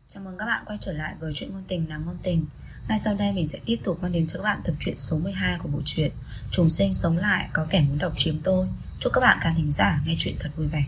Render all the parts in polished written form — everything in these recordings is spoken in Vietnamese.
Chào mừng các bạn quay trở lại với truyện ngôn tình nàng ngôn tình. Ngay sau đây mình sẽ tiếp tục mang đến cho các bạn tập truyện số 12 của bộ truyện Trùng sinh sống lại có kẻ muốn độc chiếm tôi. Chúc các bạn khán thính giả nghe truyện thật vui vẻ.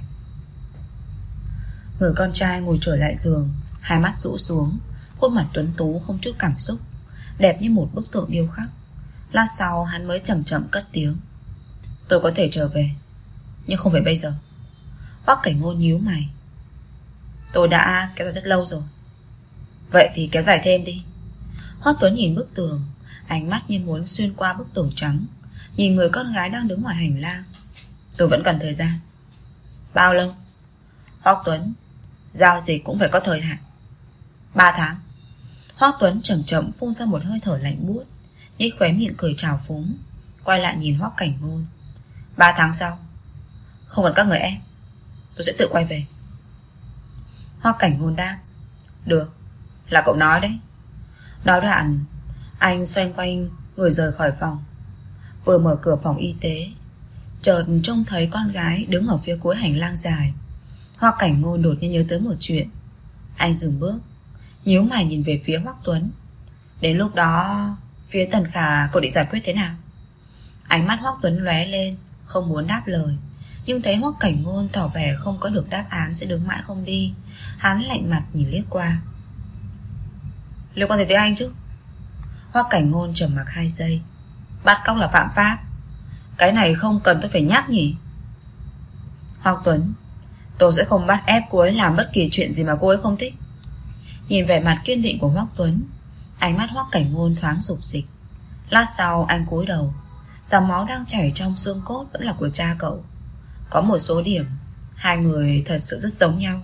Người con trai ngồi trở lại giường, hai mắt rũ xuống, khuôn mặt tuấn tú không chút cảm xúc, đẹp như một bức tượng điêu khắc. Lát sau hắn mới chậm chậm cất tiếng: "Tôi có thể trở về, nhưng không phải bây giờ." Hoắc Cảnh Ngôn nhíu mày: "Tôi đã kéo dài rất lâu rồi." "Vậy thì kéo dài thêm đi." Hoắc Tuấn nhìn bức tường, ánh mắt như muốn xuyên qua bức tường trắng, nhìn người con gái đang đứng ngoài hành lang. "Tôi vẫn cần thời gian." "Bao lâu?" "Hoắc Tuấn, giao dịch cũng phải có thời hạn." 3 tháng. Hoắc Tuấn chậm chậm phun ra một hơi thở lạnh buốt, nhếch khóe miệng cười trào phúng, quay lại nhìn Hoắc Cảnh Ngôn. 3 tháng sau, không cần các người ép, tôi sẽ tự quay về." Hoắc Cảnh Ngôn đáp: "Được, là cậu nói đấy." Nói đoạn, anh xoay quanh người rời khỏi phòng. Vừa mở cửa phòng y tế, chợt trông thấy con gái đứng ở phía cuối hành lang dài. Hoắc Cảnh Ngôn đột nhiên nhớ tới một chuyện. Anh dừng bước, nhíu mày nhìn về phía Hoắc Tuấn. Đến lúc đó, phía Tần Khả cậu định giải quyết thế nào? Ánh mắt Hoắc Tuấn lóe lên, không muốn đáp lời, nhưng thấy Hoắc Cảnh Ngôn tỏ vẻ không có được đáp án sẽ đứng mãi không đi. Hắn lạnh mặt nhìn liếc qua. "Liên quan gì tới anh chứ?" Hoắc Cảnh Ngôn trầm mặc 2 giây. "Bắt cóc là phạm pháp, cái này không cần tôi phải nhắc nhỉ?" "Hoắc Tuấn, tôi sẽ không bắt ép cô ấy làm bất kỳ chuyện gì mà cô ấy không thích." Nhìn vẻ mặt kiên định của Hoắc Tuấn, ánh mắt Hoắc Cảnh Ngôn thoáng rục rịch. Lát sau anh cúi đầu, dòng máu đang chảy trong xương cốt vẫn là của cha cậu. Có một số điểm, hai người thật sự rất giống nhau.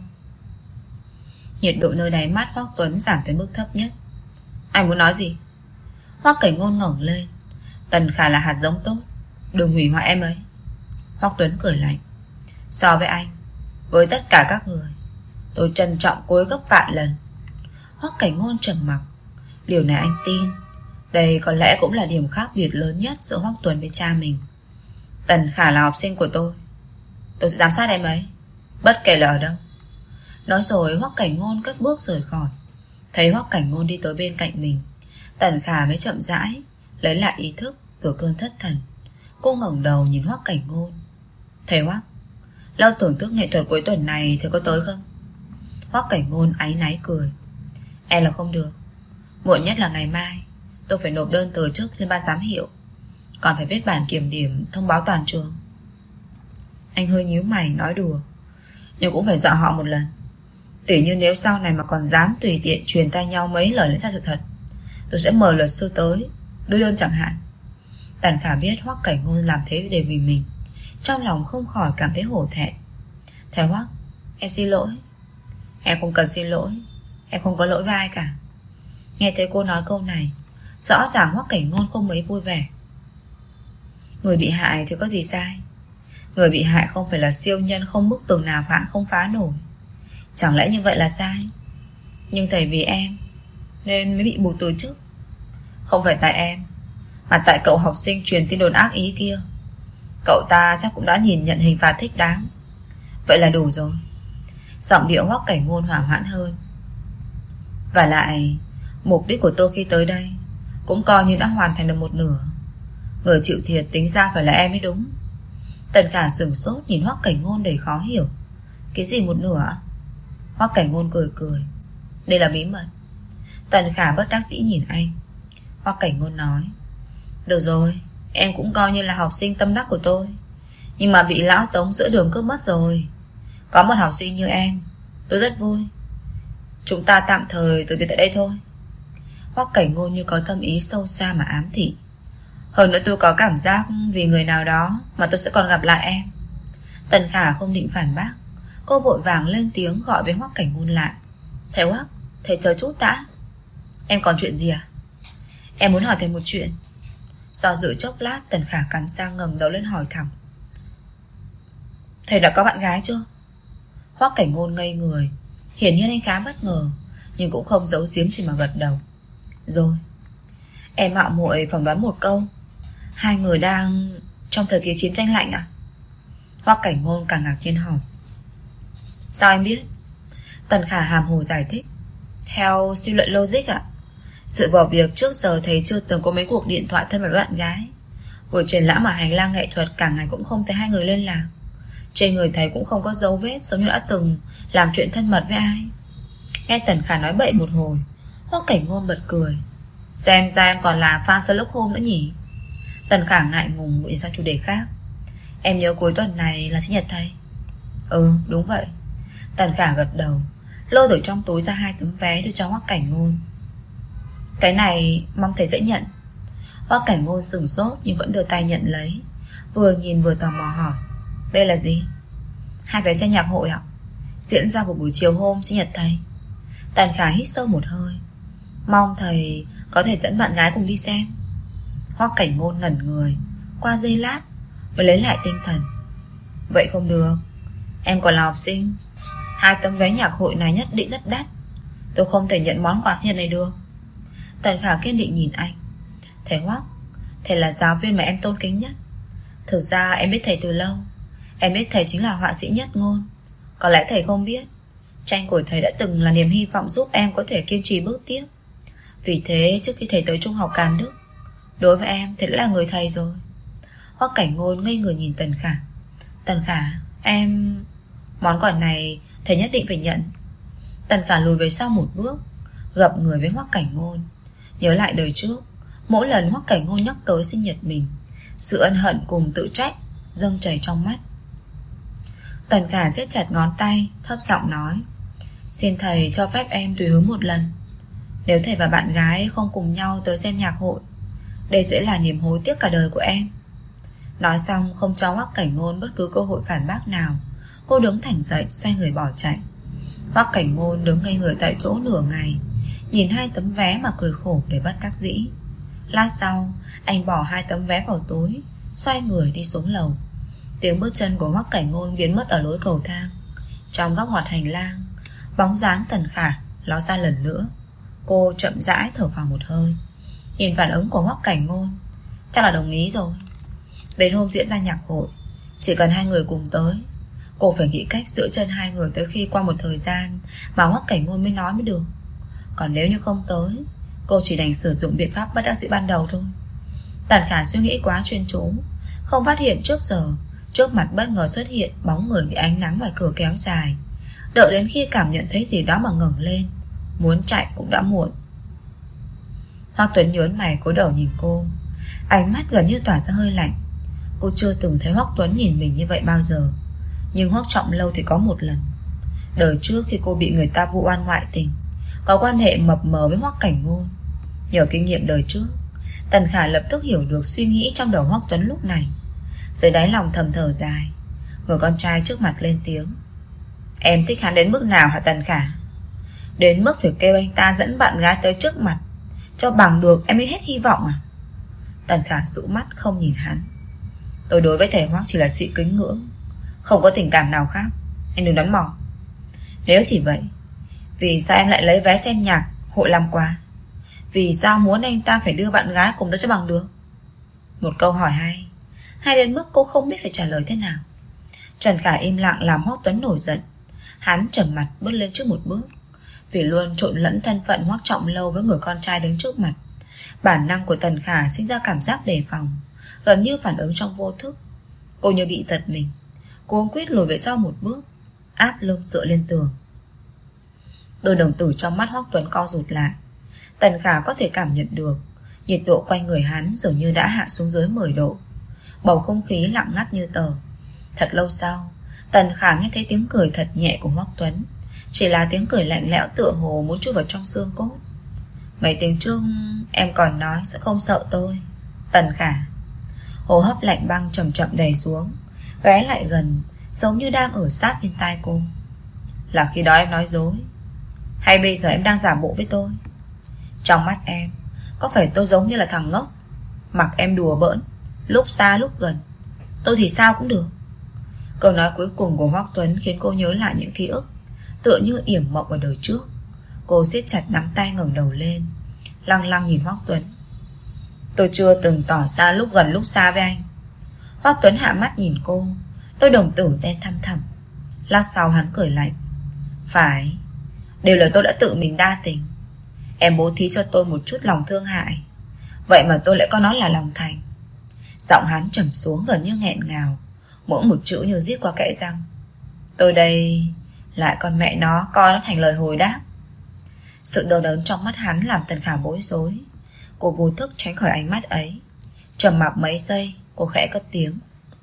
Nhiệt độ nơi đáy mắt Hoắc Tuấn giảm tới mức thấp nhất. "Anh muốn nói gì?" Hoắc Cảnh Ngôn ngẩng lên. "Tần Khả là hạt giống tốt, đừng hủy hoại em ấy." Hoắc Tuấn cười lạnh. "So với anh, với tất cả các người, tôi trân trọng cô ấy gấp vạn lần." Hoắc Cảnh Ngôn trầm mặc. Điều này anh tin. Đây có lẽ cũng là điểm khác biệt lớn nhất giữa Hoắc Tuấn với cha mình. "Tần Khả là học sinh của tôi sẽ giám sát em ấy, bất kể là ở đâu." Nói rồi Hoắc Cảnh Ngôn cất bước rời khỏi. Thấy Hoắc Cảnh Ngôn đi tới bên cạnh mình, Tần Khả mới chậm rãi lấy lại ý thức từ cơn thất thần. Cô ngẩng đầu nhìn Hoắc Cảnh Ngôn. "Thầy Hoắc, lâu thưởng thức nghệ thuật cuối tuần này thầy có tới không?" Hoắc Cảnh Ngôn áy náy cười. "Em là không được. Muộn nhất là ngày mai tôi phải nộp đơn từ chức lên ban giám hiệu, còn phải viết bản kiểm điểm thông báo toàn trường." Anh hơi nhíu mày nói đùa, nhưng cũng phải dọa họ một lần. Tỉ như nếu sau này mà còn dám tùy tiện truyền tai nhau mấy lời lẫn sai sự thật, tôi sẽ mời luật sư tới đưa đơn chẳng hạn. Tần Khả biết Hoắc Cảnh Ngôn làm thế để vì mình, trong lòng không khỏi cảm thấy hổ thẹn. "Thầy Hoắc, em xin lỗi." "Em không cần xin lỗi, em không có lỗi với ai cả." Nghe thấy cô nói câu này, rõ ràng Hoắc Cảnh Ngôn không mấy vui vẻ. Người bị hại thì có gì sai? Người bị hại không phải là siêu nhân không bức tường nào phá không phá nổi. Chẳng lẽ như vậy là sai? Nhưng thầy vì em nên mới bị buộc từ chức. Không phải tại em, mà tại cậu học sinh truyền tin đồn ác ý kia. Cậu ta chắc cũng đã nhìn nhận hình phạt thích đáng. Vậy là đủ rồi." Giọng điệu Hoắc Cảnh Ngôn hỏa hoãn hơn. "Và lại, mục đích của tôi khi tới đây cũng coi như đã hoàn thành được một nửa. Người chịu thiệt tính ra phải là em mới đúng." Tần Khả sửng sốt nhìn Hoắc Cảnh Ngôn đầy khó hiểu. "Cái gì một nửa?" Hoắc Cảnh Ngôn cười cười. "Đây là bí mật." Tần Khả bất đắc dĩ nhìn anh. Hoắc Cảnh Ngôn nói: "Được rồi, em cũng coi như là học sinh tâm đắc của tôi, nhưng mà bị lão Tống giữa đường cướp mất rồi. Có một học sinh như em, tôi rất vui. Chúng ta tạm thời từ biệt tại đây thôi." Hoắc Cảnh Ngôn như có tâm ý sâu xa mà ám thị. "Hơn nữa tôi có cảm giác vì người nào đó mà tôi sẽ còn gặp lại em." Tần Khả không định phản bác. Cô vội vàng lên tiếng gọi với Hoắc Cảnh Ngôn lại. "Thầy Hoắc, thầy chờ chút đã." "Em còn chuyện gì à?" "Em muốn hỏi thầy một chuyện." Do dự chốc lát, Tần Khả cắn răng ngẩng đầu lên hỏi thẳng. "Thầy đã có bạn gái chưa?" Hoắc Cảnh Ngôn ngây người. Hiển nhiên anh khá bất ngờ, nhưng cũng không giấu giếm gì mà gật đầu. "Rồi." Em mạo muội phỏng đoán một câu, hai người đang trong thời kỳ chiến tranh lạnh à? Hoắc Cảnh Ngôn càng ngạc nhiên hỏi. "Sao anh biết?" Tần Khả hàm hồ giải thích. Theo suy luận logic ạ, dựa vào việc trước giờ thầy chưa từng có mấy cuộc điện thoại thân mật với bạn gái. Buổi triển lãm ở hành lang nghệ thuật cả ngày cũng không thấy hai người liên lạc. Trên người thầy cũng không có dấu vết giống như đã từng làm chuyện thân mật với ai. Nghe Tần Khả nói bậy một hồi, Hoắc Cảnh Ngôn bật cười. Xem ra em còn là fan Sherlock Holmes nữa nhỉ. Tần Khả ngại ngùng chuyển sang chủ đề khác. Em nhớ cuối tuần này là sinh nhật thầy. Ừ đúng vậy. Tần Khả gật đầu, lôi từ trong túi ra 2 tấm vé đưa cho Hoắc Cảnh Ngôn. Cái này mong thầy sẽ nhận. Hoắc Cảnh Ngôn sửng sốt nhưng vẫn đưa tay nhận lấy, vừa nhìn vừa tò mò hỏi. Đây là gì? 2 vé xem nhạc hội ạ, diễn ra vào buổi chiều hôm sinh nhật thầy. Tần Khả hít sâu một hơi. Mong thầy có thể dẫn bạn gái cùng đi xem. Hoắc Cảnh Ngôn ngẩn người qua giây lát mới lấy lại tinh thần. Vậy không được, em còn là học sinh. 2 tấm vé nhạc hội này nhất định rất đắt, tôi không thể nhận món quà sinh nhật này được. Tần Khả kiên định nhìn anh. Thầy Hoắc, thầy là giáo viên mà em tôn kính nhất. Thực ra em biết thầy từ lâu. Em biết thầy chính là họa sĩ Nhất Ngôn. Có lẽ thầy không biết, tranh của thầy đã từng là niềm hy vọng giúp em có thể kiên trì bước tiếp. Vì thế trước khi thầy tới Trung học Càn Đức, đối với em thầy đã là người thầy rồi. Hoắc Cảnh Ngôn ngây người nhìn Tần Khả. Tần Khả, em... Món quà này thầy nhất định phải nhận. Tần Khả lùi về sau một bước, gập người với Hoắc Cảnh Ngôn. Nhớ lại đời trước, mỗi lần Hoắc Cảnh Ngôn nhắc tới sinh nhật mình, sự ân hận cùng tự trách dâng chảy trong mắt. Tần Khả siết chặt ngón tay, thấp giọng nói. Xin thầy cho phép em tùy hứng một lần. Nếu thầy và bạn gái không cùng nhau tới xem nhạc hội, đây sẽ là niềm hối tiếc cả đời của em. Nói xong không cho Hoắc Cảnh Ngôn bất cứ cơ hội phản bác nào, cô đứng thẳng dậy xoay người bỏ chạy. Hoắc Cảnh Ngôn đứng ngây người tại chỗ nửa ngày, nhìn 2 tấm vé mà cười khổ để bất đắc dĩ. Lát sau anh bỏ 2 tấm vé vào túi, xoay người đi xuống lầu. Tiếng bước chân của Hoắc Cảnh Ngôn biến mất ở lối cầu thang. Trong góc ngoặt hành lang, bóng dáng Tần Khả ló ra lần nữa. Cô chậm rãi thở phào một hơi. Nhìn phản ứng của Hoắc Cảnh Ngôn, chắc là đồng ý rồi. Đến hôm diễn ra nhạc hội, chỉ cần 2 người cùng tới, cô phải nghĩ cách giữ chân 2 người tới khi qua một thời gian mà Hoắc Cảnh Ngôn mới nói mới được. Còn nếu như không tới, cô chỉ đành sử dụng biện pháp bất đắc dĩ ban đầu thôi. Tần Khả suy nghĩ quá chuyên chú, không phát hiện trước giờ trước mặt bất ngờ xuất hiện bóng người bị ánh nắng ngoài cửa kéo dài. Đợi đến khi cảm nhận thấy gì đó mà ngẩng lên, muốn chạy cũng đã muộn. Hoắc Tuấn nhớn mày cúi đầu nhìn cô, ánh mắt gần như tỏa ra hơi lạnh. Cô chưa từng thấy Hoắc Tuấn nhìn mình như vậy bao giờ. Nhưng Hoắc Trọng Lâu thì có một lần. Đời trước khi cô bị người ta vu oan ngoại tình, có quan hệ mập mờ với Hoắc Cảnh Ngôn. Nhờ kinh nghiệm đời trước, Tần Khả lập tức hiểu được suy nghĩ trong đầu Hoắc Tuấn lúc này. Dưới đáy lòng thầm thở dài, người con trai trước mặt lên tiếng. Em thích hắn đến mức nào hả Tần Khả? Đến mức phải kêu anh ta dẫn bạn gái tới trước mặt cho bằng được em mới hết hy vọng à? Tần Khả dụ mắt không nhìn hắn. Tôi đối với thầy Hoắc chỉ là sự kính ngưỡng, không có tình cảm nào khác. Anh đừng đoán mò. Nếu chỉ vậy, vì sao em lại lấy vé xem nhạc hội làm quà? Vì sao muốn anh ta phải đưa bạn gái cùng tới cho bằng được? Một câu hỏi hay đến mức cô không biết phải trả lời thế nào. Trần Khả im lặng làm Hoắc Tuấn nổi giận. Hắn trầm mặt bước lên trước một bước. Vì luôn trộn lẫn thân phận Hoắc Trọng Lâu với người con trai đứng trước mặt, bản năng của Tần Khả sinh ra cảm giác đề phòng, gần như phản ứng trong vô thức. Cô như bị giật mình, cô quyết lùi về sau một bước, áp lưng dựa lên tường. Đôi đồng tử trong mắt Hoắc Tuấn co rụt lại. Tần Khả có thể cảm nhận được nhiệt độ quanh người hắn dường như đã hạ xuống dưới 10 độ. Bầu không khí lặng ngắt như tờ. Thật lâu sau, Tần Khả nghe thấy tiếng cười thật nhẹ của Hoắc Tuấn, chỉ là tiếng cười lạnh lẽo tựa hồ muốn chui vào trong xương cốt. Mấy tiếng trước em còn nói sẽ không sợ tôi, Tần Khả. Hô hấp lạnh băng chậm chậm đầy xuống, ghé lại gần, giống như đang ở sát bên tai cô. Là khi đó em nói dối, hay bây giờ em đang giả bộ với tôi? Trong mắt em, có phải tôi giống như là thằng ngốc, mặc em đùa bỡn, lúc xa lúc gần, tôi thì sao cũng được? Câu nói cuối cùng của Hoắc Tuấn khiến cô nhớ lại những ký ức tựa như yểm mộng ở đời trước. Cô siết chặt nắm tay ngẩng đầu lên, lăng lăng nhìn Hoắc Tuấn. Tôi chưa từng tỏ ra lúc gần lúc xa với anh. Hoắc Tuấn hạ mắt nhìn cô, đôi đồng tử đen thăm thẳm. Lát sau hắn cười lạnh. Phải, Đều là tôi đã tự mình đa tình. Em bố thí cho tôi một chút lòng thương hại, vậy mà tôi lại có nó là lòng thành. Giọng hắn trầm xuống gần như nghẹn ngào, mỗi một chữ như rít qua kẽ răng. Tôi đây lại con mẹ nó coi nó thành lời hồi đáp. Sự đau đớn trong mắt hắn làm Tần Khả bối rối. Cô vô thức tránh khỏi ánh mắt ấy. Trầm mặc mấy giây, cô khẽ cất tiếng.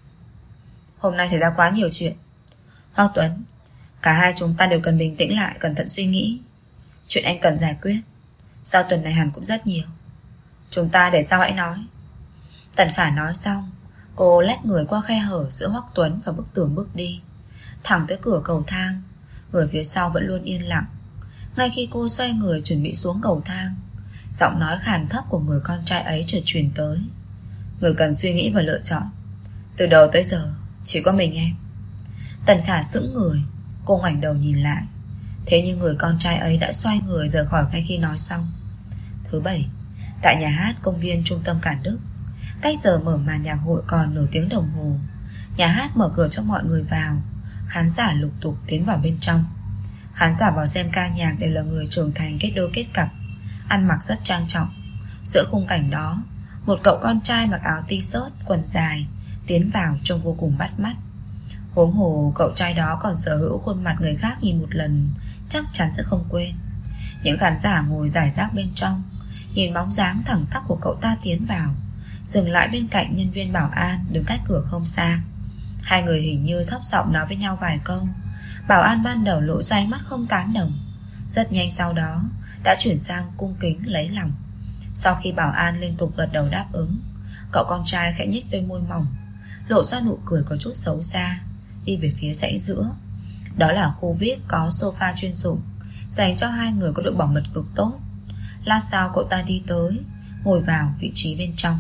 Hôm nay xảy ra quá nhiều chuyện, Hoắc Tuấn, cả hai chúng ta đều cần bình tĩnh lại, cẩn thận suy nghĩ. Chuyện anh cần giải quyết sau tuần này hẳn cũng rất nhiều. Chúng ta để sau hãy nói. Tần Khả nói xong, cô lách người qua khe hở giữa Hoắc Tuấn và bức tường bước đi, thẳng tới cửa cầu thang. Người phía sau vẫn luôn yên lặng. Ngay khi cô xoay người chuẩn bị xuống cầu thang, giọng nói khàn thấp của người con trai ấy chợt truyền tới. Người cần suy nghĩ và lựa chọn. Từ đầu tới giờ chỉ có mình em. Tần Khả sững người. Cô ngoảnh đầu nhìn lại. Thế nhưng người con trai ấy đã xoay người rời khỏi ngay khi nói xong. Thứ bảy, tại nhà hát công viên trung tâm Cản Đức. Cách giờ mở màn nhạc hội còn nửa tiếng đồng hồ. Nhà hát mở cửa cho mọi người vào. Khán giả lục tục tiến vào bên trong. Khán giả vào xem ca nhạc đều là người trưởng thành kết đôi kết cặp, ăn mặc rất trang trọng. Giữa khung cảnh đó, một cậu con trai mặc áo t-shirt, quần dài tiến vào trông vô cùng bắt mắt. Huống hồ cậu trai đó còn sở hữu khuôn mặt người khác nhìn một lần chắc chắn sẽ không quên. Những khán giả ngồi rải rác bên trong nhìn bóng dáng thẳng tắp của cậu ta tiến vào, dừng lại bên cạnh nhân viên bảo an đứng cách cửa không xa. Hai người hình như thấp giọng nói với nhau vài câu. Bảo an ban đầu lộ ra ánh mắt không tán đồng, rất nhanh sau đó đã chuyển sang cung kính lấy lòng. Sau khi bảo an liên tục gật đầu đáp ứng, cậu con trai khẽ nhếch đôi môi mỏng, lộ ra nụ cười có chút xấu xa, đi về phía dãy giữa. Đó là khu VIP có sofa chuyên dụng, dành cho hai người có độ bảo mật cực tốt. Lát sau cậu ta đi tới, ngồi vào vị trí bên trong.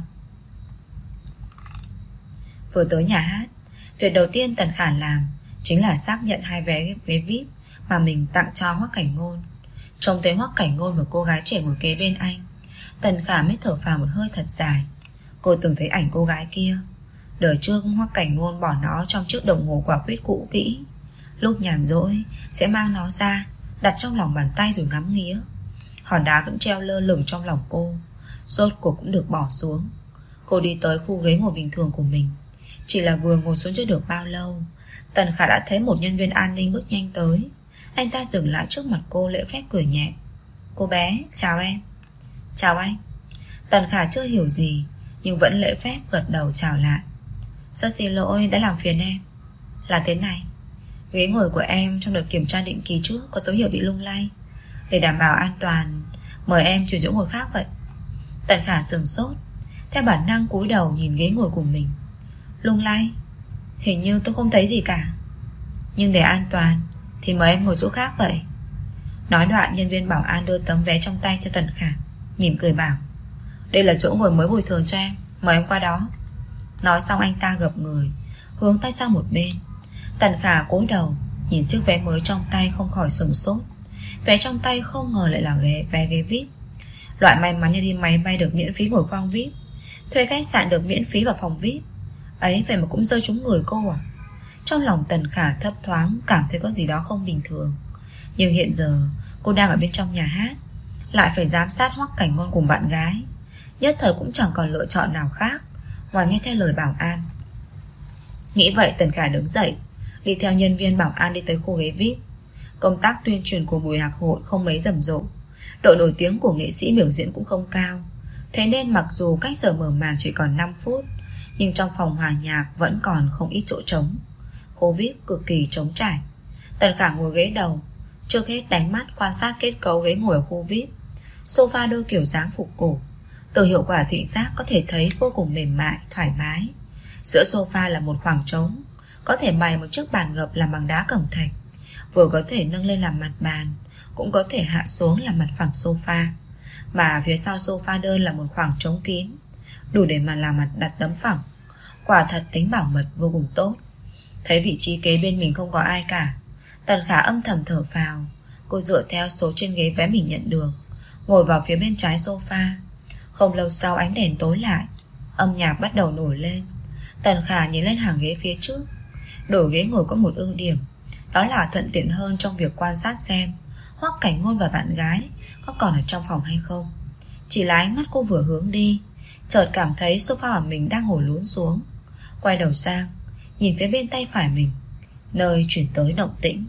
Vừa tới nhà hát, việc đầu tiên Tần Khả làm chính là xác nhận hai vé VIP mà mình tặng cho Hoắc Cảnh Ngôn. Trông thấy Hoắc Cảnh Ngôn và cô gái trẻ ngồi kế bên anh, Tần Khả mới thở phào một hơi thật dài. Cô từng thấy ảnh cô gái kia. Đời trước Hoắc Cảnh Ngôn bỏ nó trong chiếc đồng hồ quả quýt cũ kỹ. Lúc nhàn rỗi sẽ mang nó ra, đặt trong lòng bàn tay rồi ngắm nghía. Hòn đá vẫn treo lơ lửng trong lòng cô, rốt cuộc cũng được bỏ xuống. Cô đi tới khu ghế ngồi bình thường của mình. Chỉ là vừa ngồi xuống chưa được bao lâu, Tần Khả đã thấy một nhân viên an ninh bước nhanh tới. Anh ta dừng lại trước mặt cô lễ phép cười nhẹ. Cô bé, chào em. Chào anh. Tần Khả chưa hiểu gì nhưng vẫn lễ phép gật đầu chào lại. Rất xin lỗi đã làm phiền em. Là thế này, ghế ngồi của em trong đợt kiểm tra định kỳ trước có dấu hiệu bị lung lay. Để đảm bảo an toàn, mời em chuyển chỗ ngồi khác vậy. Tần Khả sửng sốt, theo bản năng cúi đầu nhìn ghế ngồi của mình. Lung lay? Hình như tôi không thấy gì cả. Nhưng để an toàn thì mời em ngồi chỗ khác vậy. Nói đoạn, nhân viên bảo an đưa tấm vé trong tay cho Tần Khả, mỉm cười bảo, đây là chỗ ngồi mới bồi thường cho em, mời em qua đó. Nói xong anh ta gập người hướng tay sang một bên. Tần Khả cúi đầu nhìn chiếc vé mới trong tay không khỏi sửng sốt. Vé trong tay không ngờ lại là vé ghế VIP. Loại may mắn như đi máy bay được miễn phí ngồi khoang VIP, thuê khách sạn được miễn phí vào phòng VIP. Ấy vậy mà cũng rơi trúng người cô à? Trong lòng Tần Khả thấp thoáng cảm thấy có gì đó không bình thường. Nhưng hiện giờ cô đang ở bên trong nhà hát, lại phải giám sát Hoắc Cảnh Ngôn cùng bạn gái, nhất thời cũng chẳng còn lựa chọn nào khác ngoài nghe theo lời bảo an. Nghĩ vậy, Tần Khả đứng dậy, đi theo nhân viên bảo an đi tới khu ghế VIP. Công tác tuyên truyền của buổi nhạc hội không mấy rầm rộ, độ nổi tiếng của nghệ sĩ biểu diễn cũng không cao. Thế nên mặc dù cách giờ mở màn chỉ còn 5 phút, nhưng trong phòng hòa nhạc vẫn còn không ít chỗ trống. Khu VIP cực kỳ trống trải. Tần Khả ngồi ghế đầu, trước hết đánh mắt quan sát kết cấu ghế ngồi ở khu VIP. Sofa đôi kiểu dáng phục cổ, từ hiệu quả thị giác có thể thấy vô cùng mềm mại, thoải mái. Giữa sofa là một khoảng trống, có thể bày một chiếc bàn gập làm bằng đá cẩm thạch, vừa có thể nâng lên làm mặt bàn, cũng có thể hạ xuống làm mặt phẳng sofa. Mà phía sau sofa đơn là một khoảng trống kín, đủ để mà làm mặt đặt tấm phẳng. Quả thật tính bảo mật vô cùng tốt. Thấy vị trí kế bên mình không có ai cả, Tần Khả âm thầm thở phào. Cô dựa theo số trên ghế vé mình nhận được, ngồi vào phía bên trái sofa. Không lâu sau ánh đèn tối lại, âm nhạc bắt đầu nổi lên. Tần Khả nhìn lên hàng ghế phía trước. Đổi ghế ngồi có một ưu điểm, đó là thuận tiện hơn trong việc quan sát xem Hoắc Cảnh Ngôn và bạn gái có còn ở trong phòng hay không. Chỉ là ánh mắt cô vừa hướng đi, chợt cảm thấy sofa của mình đang ngồi lún xuống. Quay đầu sang, nhìn phía bên tay phải mình, nơi chuyển tới động tĩnh.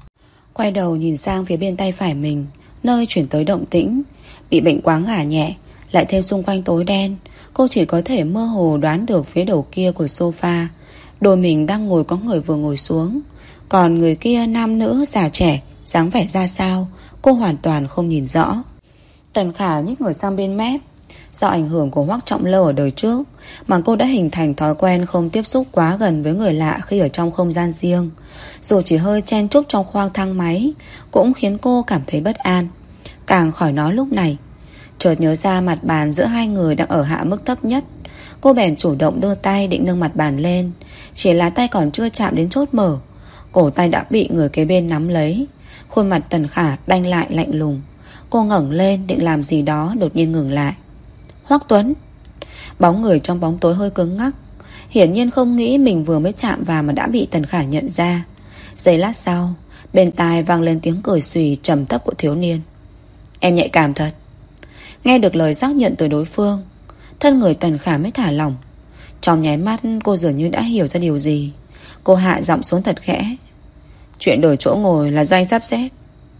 Bị bệnh quáng gà nhẹ, lại thêm xung quanh tối đen, cô chỉ có thể mơ hồ đoán được phía đầu kia của sofa đôi mình đang ngồi có người vừa ngồi xuống. Còn người kia nam nữ già trẻ, dáng vẻ ra sao, cô hoàn toàn không nhìn rõ. Tần Khả nhích người sang bên mép. Do ảnh hưởng của Hoắc Trọng Lâu ở đời trước mà cô đã hình thành thói quen không tiếp xúc quá gần với người lạ khi ở trong không gian riêng. Dù chỉ hơi chen chúc trong khoang thang máy cũng khiến cô cảm thấy bất an. Càng khỏi nói lúc này, chợt nhớ ra mặt bàn giữa hai người đang ở hạ mức thấp nhất. Cô bèn chủ động đưa tay định nâng mặt bàn lên. Chỉ là tay còn chưa chạm đến chốt mở, cổ tay đã bị người kế bên nắm lấy. Khuôn mặt Tần Khả đanh lại lạnh lùng. Cô ngẩng lên định làm gì đó, đột nhiên ngừng lại. Hoắc Tuấn. Bóng người trong bóng tối hơi cứng ngắc, hiển nhiên không nghĩ mình vừa mới chạm vào mà đã bị Tần Khả nhận ra. Giây lát sau, bên tai vang lên tiếng cười xùy trầm thấp của thiếu niên. Em nhạy cảm thật. Nghe được lời xác nhận từ đối phương, thân người Tần Khả mới thả lỏng. Trong nháy mắt cô dường như đã hiểu ra điều gì. Cô hạ giọng xuống thật khẽ. Chuyện đổi chỗ ngồi là do anh sắp xếp.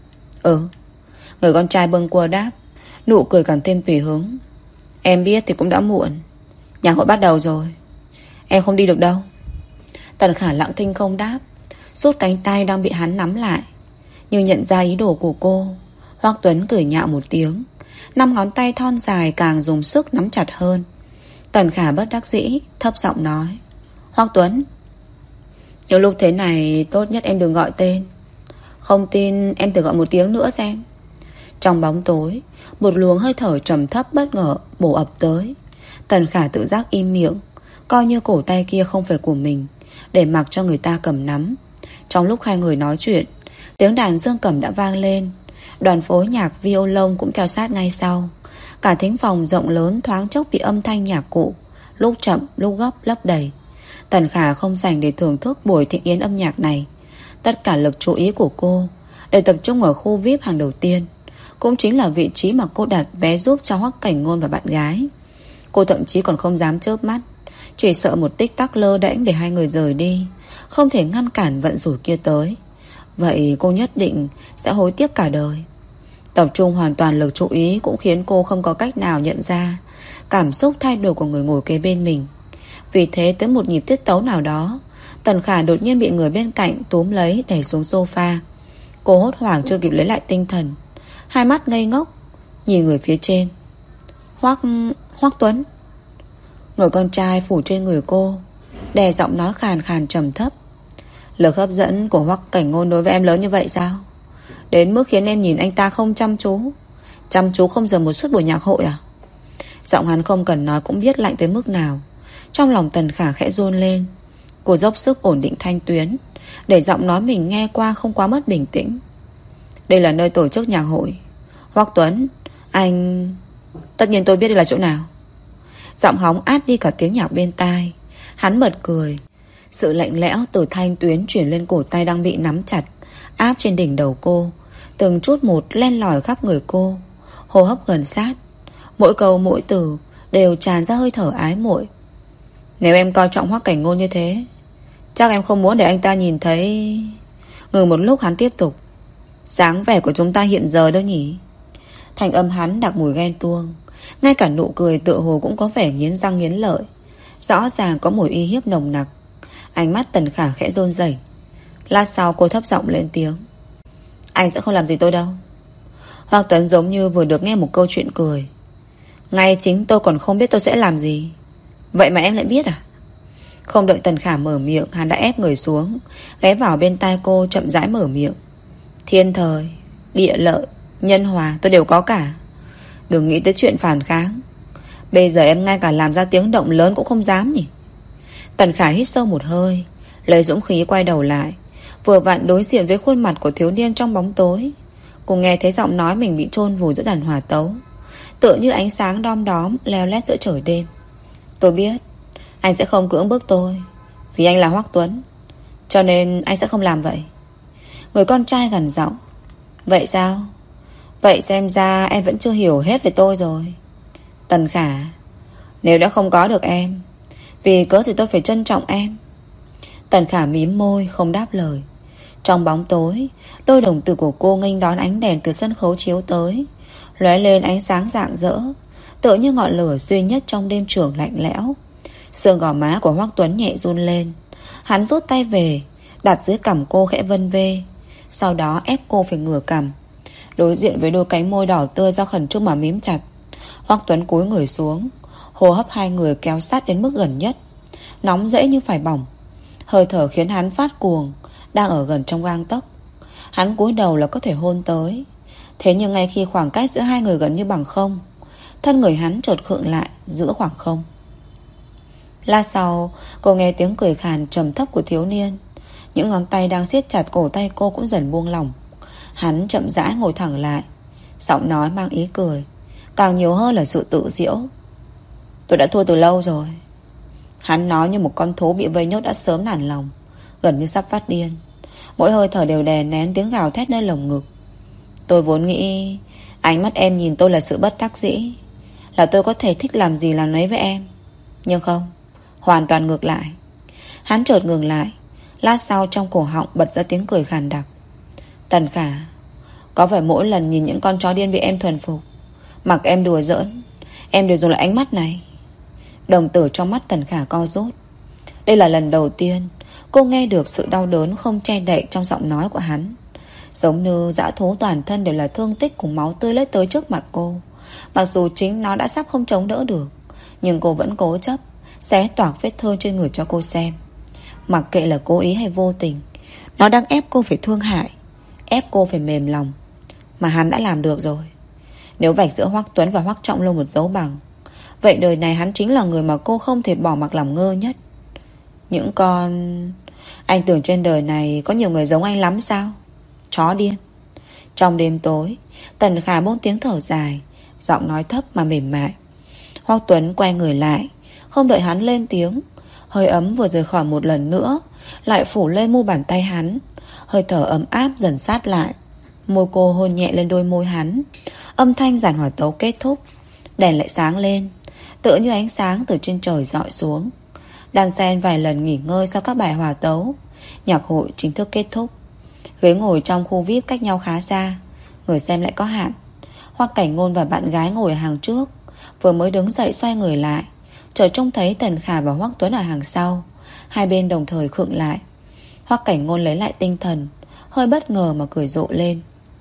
Ừ. Người con trai bâng quơ đáp, nụ cười càng thêm tùy hứng. Em biết thì cũng đã muộn. Nhạc hội bắt đầu rồi. Em không đi được đâu. Tần Khả lặng thinh không đáp, rút cánh tay đang bị hắn nắm lại. Nhưng nhận ra ý đồ của cô, Hoắc Tuấn cười nhạo một tiếng. 5 ngón tay thon dài càng dùng sức nắm chặt hơn. Tần Khả bất đắc dĩ thấp giọng nói. Hoắc Tuấn, những lúc thế này tốt nhất em đừng gọi tên. Không tin em thử gọi một tiếng nữa xem. Trong bóng tối, một luồng hơi thở trầm thấp bất ngờ bổ ập tới. Tần Khả tự giác im miệng, coi như cổ tay kia không phải của mình, để mặc cho người ta cầm nắm. Trong lúc hai người nói chuyện, tiếng đàn dương cầm đã vang lên. Đoàn phối nhạc violon cũng theo sát ngay sau. Cả thính phòng rộng lớn thoáng chốc bị âm thanh nhạc cụ lúc chậm lúc gấp lấp đầy. Tần Khả không dành để thưởng thức buổi thịnh yến âm nhạc này. Tất cả lực chú ý của cô đều tập trung ở khu VIP hàng đầu tiên, cũng chính là vị trí mà cô đặt vé giúp cho Hoắc Cảnh Ngôn và bạn gái. Cô thậm chí còn không dám chớp mắt, chỉ sợ một tích tắc lơ đễnh để hai người rời đi, không thể ngăn cản vận rủi kia tới. Vậy cô nhất định sẽ hối tiếc cả đời. Tập trung hoàn toàn lực chú ý cũng khiến cô không có cách nào nhận ra cảm xúc thay đổi của người ngồi kế bên mình. Vì thế tới một nhịp tiết tấu nào đó, Tần Khả đột nhiên bị người bên cạnh túm lấy đẩy xuống sofa. Cô hốt hoảng chưa kịp lấy lại tinh thần, hai mắt ngây ngốc nhìn người phía trên. Hoắc Tuấn. Người con trai phủ trên người cô, đè giọng nói khàn khàn trầm thấp. Lực hấp dẫn của Hoắc Cảnh Ngôn đối với em lớn như vậy sao? Đến mức khiến em nhìn anh ta không chăm chú, chăm chú không rời một suốt buổi nhạc hội à? Giọng hắn không cần nói cũng biết lạnh tới mức nào. Trong lòng Tần Khả khẽ run lên. Cô dốc sức ổn định thanh tuyến, để giọng nói mình nghe qua không quá mất bình tĩnh. Đây là nơi tổ chức nhạc hội. Hoắc Tuấn, anh... Tất nhiên tôi biết đây là chỗ nào. Giọng hóng át đi cả tiếng nhạc bên tai. Hắn bật cười. Sự lạnh lẽo từ thanh tuyến chuyển lên cổ tay đang bị nắm chặt, áp trên đỉnh đầu cô, từng chút một len lỏi khắp người cô. Hô hấp gần sát, mỗi câu mỗi từ đều tràn ra hơi thở ái muội. Nếu em coi trọng Hoắc Cảnh Ngôn như thế, chắc em không muốn để anh ta nhìn thấy... Ngừng một lúc hắn tiếp tục. Dáng vẻ của chúng ta hiện giờ đâu nhỉ? Thành âm hắn đặc mùi ghen tuông. Ngay cả nụ cười tựa hồ cũng có vẻ nghiến răng nghiến lợi. Rõ ràng có mùi uy hiếp nồng nặc. Ánh mắt Tần Khả khẽ run rẩy. Lát sau cô thấp giọng lên tiếng. Anh sẽ không làm gì tôi đâu. Hoắc Tuấn giống như vừa được nghe một câu chuyện cười. Ngay chính tôi còn không biết tôi sẽ làm gì, vậy mà em lại biết à? Không đợi Tần Khả mở miệng, hắn đã ép người xuống, ghé vào bên tai cô chậm rãi mở miệng. Thiên thời, địa lợi, nhân hòa tôi đều có cả. Đừng nghĩ tới chuyện phản kháng. Bây giờ em ngay cả làm ra tiếng động lớn cũng không dám nhỉ? Tần Khả hít sâu một hơi, lấy dũng khí quay đầu lại, vừa vặn đối diện với khuôn mặt của thiếu niên trong bóng tối. Cô nghe thấy giọng nói mình bị chôn vùi giữa đàn hòa tấu, tựa như ánh sáng đom đóm leo lét giữa trời đêm. Tôi biết anh sẽ không cưỡng bức tôi, vì anh là Hoắc Tuấn, cho nên anh sẽ không làm vậy. Người con trai gằn giọng. Vậy sao? Vậy xem ra em vẫn chưa hiểu hết về tôi rồi. Tần Khả, nếu đã không có được em, vì cớ gì tôi phải trân trọng em? Tần Khả mím môi không đáp lời. Trong bóng tối, đôi đồng tử của cô nghênh đón ánh đèn từ sân khấu chiếu tới, lóe lên ánh sáng rạng rỡ, tựa như ngọn lửa duy nhất trong đêm trường lạnh lẽo. Xương gò má của Hoắc Tuấn nhẹ run lên. Hắn rút tay về, đặt dưới cằm cô khẽ vân vê, sau đó ép cô phải ngửa cằm. Đối diện với đôi cánh môi đỏ tươi do khẩn trương mà mím chặt, Hoắc Tuấn cúi người xuống, hô hấp hai người kéo sát đến mức gần nhất, nóng rẫy như phải bỏng. Hơi thở khiến hắn phát cuồng, đang ở gần trong gang tấc. Hắn cúi đầu là có thể hôn tới. Thế nhưng ngay khi khoảng cách giữa hai người gần như bằng không, thân người hắn chợt khựng lại giữa khoảng không. Lát sau, cô nghe tiếng cười khàn trầm thấp của thiếu niên. Những ngón tay đang siết chặt cổ tay cô cũng dần buông lỏng. Hắn chậm rãi ngồi thẳng lại, giọng nói mang ý cười, càng nhiều hơn là sự tự giễu. Tôi đã thua từ lâu rồi. Hắn nói như một con thú bị vây nhốt đã sớm nản lòng, gần như sắp phát điên. Mỗi hơi thở đều đè nén tiếng gào thét nơi lồng ngực. Tôi vốn nghĩ ánh mắt em nhìn tôi là sự bất đắc dĩ, là tôi có thể thích làm gì làm nấy với em. Nhưng không, hoàn toàn ngược lại. Hắn chợt ngừng lại. Lát sau trong cổ họng bật ra tiếng cười khàn đặc. Tần Khả, có phải mỗi lần nhìn những con chó điên bị em thuần phục, mặc em đùa giỡn, em đều dùng lại ánh mắt này? Đồng tử trong mắt Tần Khả co rút. Đây là lần đầu tiên cô nghe được sự đau đớn không che đậy trong giọng nói của hắn. Giống như dã thú toàn thân đều là thương tích cùng máu tươi lết tới trước mặt cô. Mặc dù chính nó đã sắp không chống đỡ được, nhưng cô vẫn cố chấp xé toạc vết thương trên người cho cô xem. Mặc kệ là cố ý hay vô tình, nó đang ép cô phải thương hại, ép cô phải mềm lòng. Mà hắn đã làm được rồi. Nếu vạch giữa Hoắc Tuấn và Hoắc Trọng Lô một dấu bằng, vậy đời này hắn chính là người mà cô không thể bỏ mặc làm ngơ nhất. Những con... Anh tưởng trên đời này có nhiều người giống anh lắm sao? Chó điên. Trong đêm tối, Tần Khả buông tiếng thở dài, giọng nói thấp mà mềm mại. Hoắc Tuấn quay người lại, không đợi hắn lên tiếng, hơi ấm vừa rời khỏi một lần nữa lại phủ lên mu bàn tay hắn. Hơi thở ấm áp dần sát lại. Môi cô hôn nhẹ lên đôi môi hắn. Âm thanh giàn hòa tấu kết thúc. Đèn lại sáng lên, tựa như ánh sáng từ trên trời rọi xuống. Đan xen vài lần nghỉ ngơi sau các bài hòa tấu, nhạc hội chính thức kết thúc. Ghế ngồi trong khu VIP cách nhau khá xa, người xem lại có hạn. Hoắc Cảnh Ngôn và bạn gái ngồi ở hàng trước, vừa mới đứng dậy xoay người lại, chợt trông thấy Tần Khả và Hoắc Tuấn ở hàng sau. Hai bên đồng thời khựng lại. Hoắc Cảnh Ngôn lấy lại tinh thần, hơi bất ngờ mà cười rộ lên.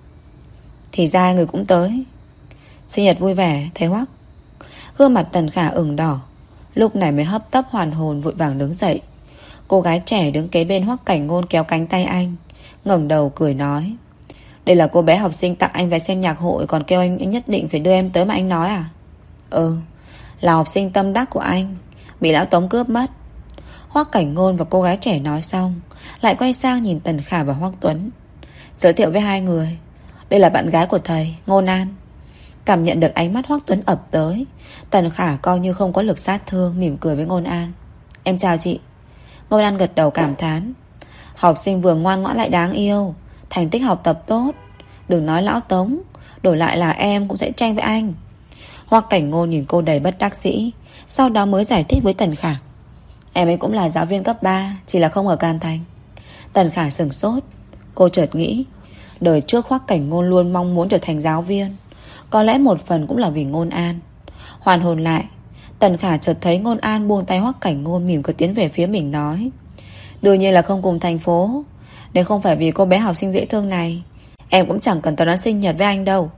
Thì ra người cũng tới. Sinh nhật vui vẻ thầy Hoắc. Gương mặt Tần Khả ửng đỏ, lúc này mới hấp tấp hoàn hồn vội vàng đứng dậy. Cô gái trẻ đứng kế bên Hoắc Cảnh Ngôn kéo cánh tay anh, ngẩng đầu cười nói. Đây là cô bé học sinh tặng anh vé xem nhạc hội, còn kêu anh nhất định phải đưa em tới mà anh nói à? Ừ, là học sinh tâm đắc của anh, bị lão Tống cướp mất. Hoắc Cảnh Ngôn và cô gái trẻ nói xong, lại quay sang nhìn Tần Khả và Hoắc Tuấn. Giới thiệu với hai người, đây là bạn gái của thầy, Ngôn An. Cảm nhận được ánh mắt Hoắc Tuấn ập tới, Tần Khả coi như không có lực sát thương, mỉm cười với Ngôn An. Em chào chị. Ngôn An gật đầu cảm thán. Học sinh vừa ngoan ngoãn lại đáng yêu, thành tích học tập tốt. Đừng nói lão Tống, đổi lại là em cũng sẽ tranh với anh. Hoắc Cảnh Ngôn nhìn cô đầy bất đắc dĩ, sau đó mới giải thích với Tần Khả. Em ấy cũng là giáo viên cấp 3, chỉ là không ở Can Thành. Tần Khả sửng sốt. Cô chợt nghĩ, đời trước Hoắc Cảnh Ngôn luôn mong muốn trở thành giáo viên, có lẽ một phần cũng là vì Ngôn An. Hoàn hồn lại, Tần Khả chợt thấy Ngôn An buông tay Hoắc Cảnh Ngôn, mỉm cười tiến về phía mình nói. Đương nhiên là không cùng thành phố. Nếu không phải vì cô bé học sinh dễ thương này, em cũng chẳng cần tới đón sinh nhật với anh đâu.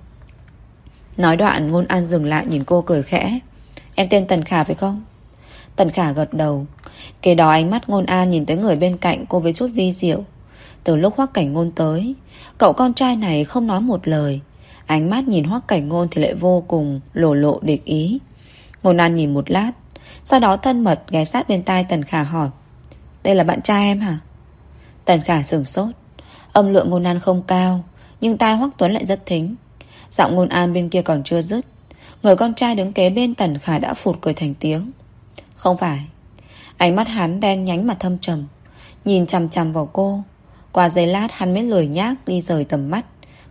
Nói đoạn Ngôn An dừng lại nhìn cô cười khẽ. Em tên Tần Khả phải không? Tần Khả gật đầu. Kế đó ánh mắt Ngôn An nhìn tới người bên cạnh cô với chút vi diệu. Từ lúc Hoắc Cảnh Ngôn tới, cậu con trai này không nói một lời, ánh mắt nhìn Hoắc Cảnh Ngôn thì lại vô cùng lộ địch ý. Ngôn An nhìn một lát, sau đó thân mật ghé sát bên tai Tần Khả hỏi. Đây là bạn trai em hả? Tần Khả sửng sốt. Âm lượng Ngôn An không cao, nhưng tai Hoắc Tuấn lại rất thính. Giọng Ngôn An bên kia còn chưa dứt, người con trai đứng kế bên Tần Khả đã phụt cười thành tiếng. Không phải. Ánh mắt hắn đen nhánh mà thâm trầm, nhìn chằm chằm vào cô. Qua giây lát hắn mới lười nhác đi rời tầm mắt,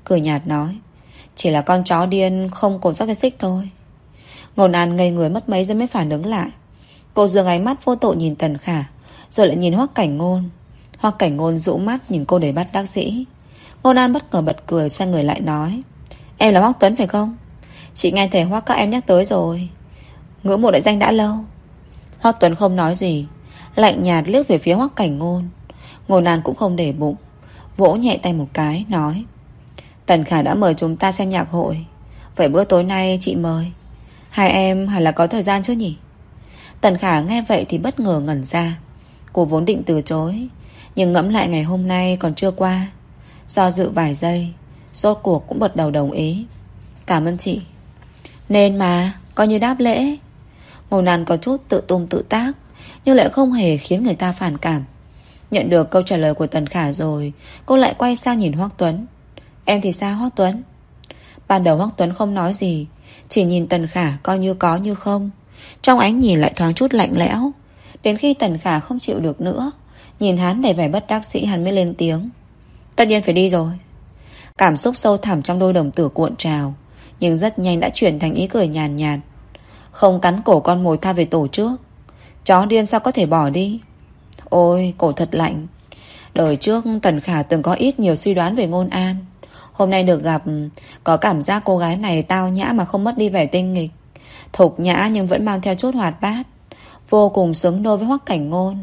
cười nhạt nói: Chỉ là con chó điên không cột dây xích thôi. Ngôn An ngây người mất mấy giây mới phản ứng lại. Cô dường ánh mắt vô tội nhìn Tần Khả, rồi lại nhìn Hoắc Cảnh Ngôn. Hoắc Cảnh Ngôn dụ mắt nhìn cô để bắt đắc dĩ. Ngôn An bất ngờ bật cười, xoay người lại nói: Em là Hoắc Tuấn phải không? Chị nghe thầy Hoắc các em nhắc tới rồi. Ngưỡng mộ đại danh đã lâu. Hoắc Tuấn không nói gì, lạnh nhạt liếc về phía Hoắc Cảnh Ngôn. Ngôn An cũng không để bụng, vỗ nhẹ tay một cái, nói: Tần Khả đã mời chúng ta xem nhạc hội, vậy bữa tối nay chị mời. Hai em hẳn là có thời gian chứ nhỉ? Tần Khả nghe vậy thì bất ngờ ngẩn ra. Cô vốn định từ chối, nhưng ngẫm lại ngày hôm nay còn chưa qua, do dự vài giây, rốt cuộc cũng bật đầu đồng ý. Cảm ơn chị. Nên mà, coi như đáp lễ. Ngôn An có chút tự tung tự tác, nhưng lại không hề khiến người ta phản cảm. Nhận được câu trả lời của Tần Khả rồi, cô lại quay sang nhìn Hoắc Tuấn. Em thì sao Hoắc Tuấn? Ban đầu Hoắc Tuấn không nói gì, chỉ nhìn Tần Khả coi như có như không. Trong ánh nhìn lại thoáng chút lạnh lẽo. Đến khi Tần Khả không chịu được nữa, nhìn hắn đầy vẻ bất đắc dĩ, hắn mới lên tiếng: Tất nhiên phải đi rồi. Cảm xúc sâu thẳm trong đôi đồng tử cuộn trào, nhưng rất nhanh đã chuyển thành ý cười nhàn nhạt. Không cắn cổ con mồi tha về tổ trước, chó điên sao có thể bỏ đi. Ôi cổ thật lạnh. Đời trước Tần Khả từng có ít nhiều suy đoán về Ngôn An. Hôm nay được gặp, có cảm giác cô gái này tao nhã mà không mất đi vẻ tinh nghịch, thục nhã nhưng vẫn mang theo chút hoạt bát, vô cùng xứng đôi với Hoắc Cảnh Ngôn.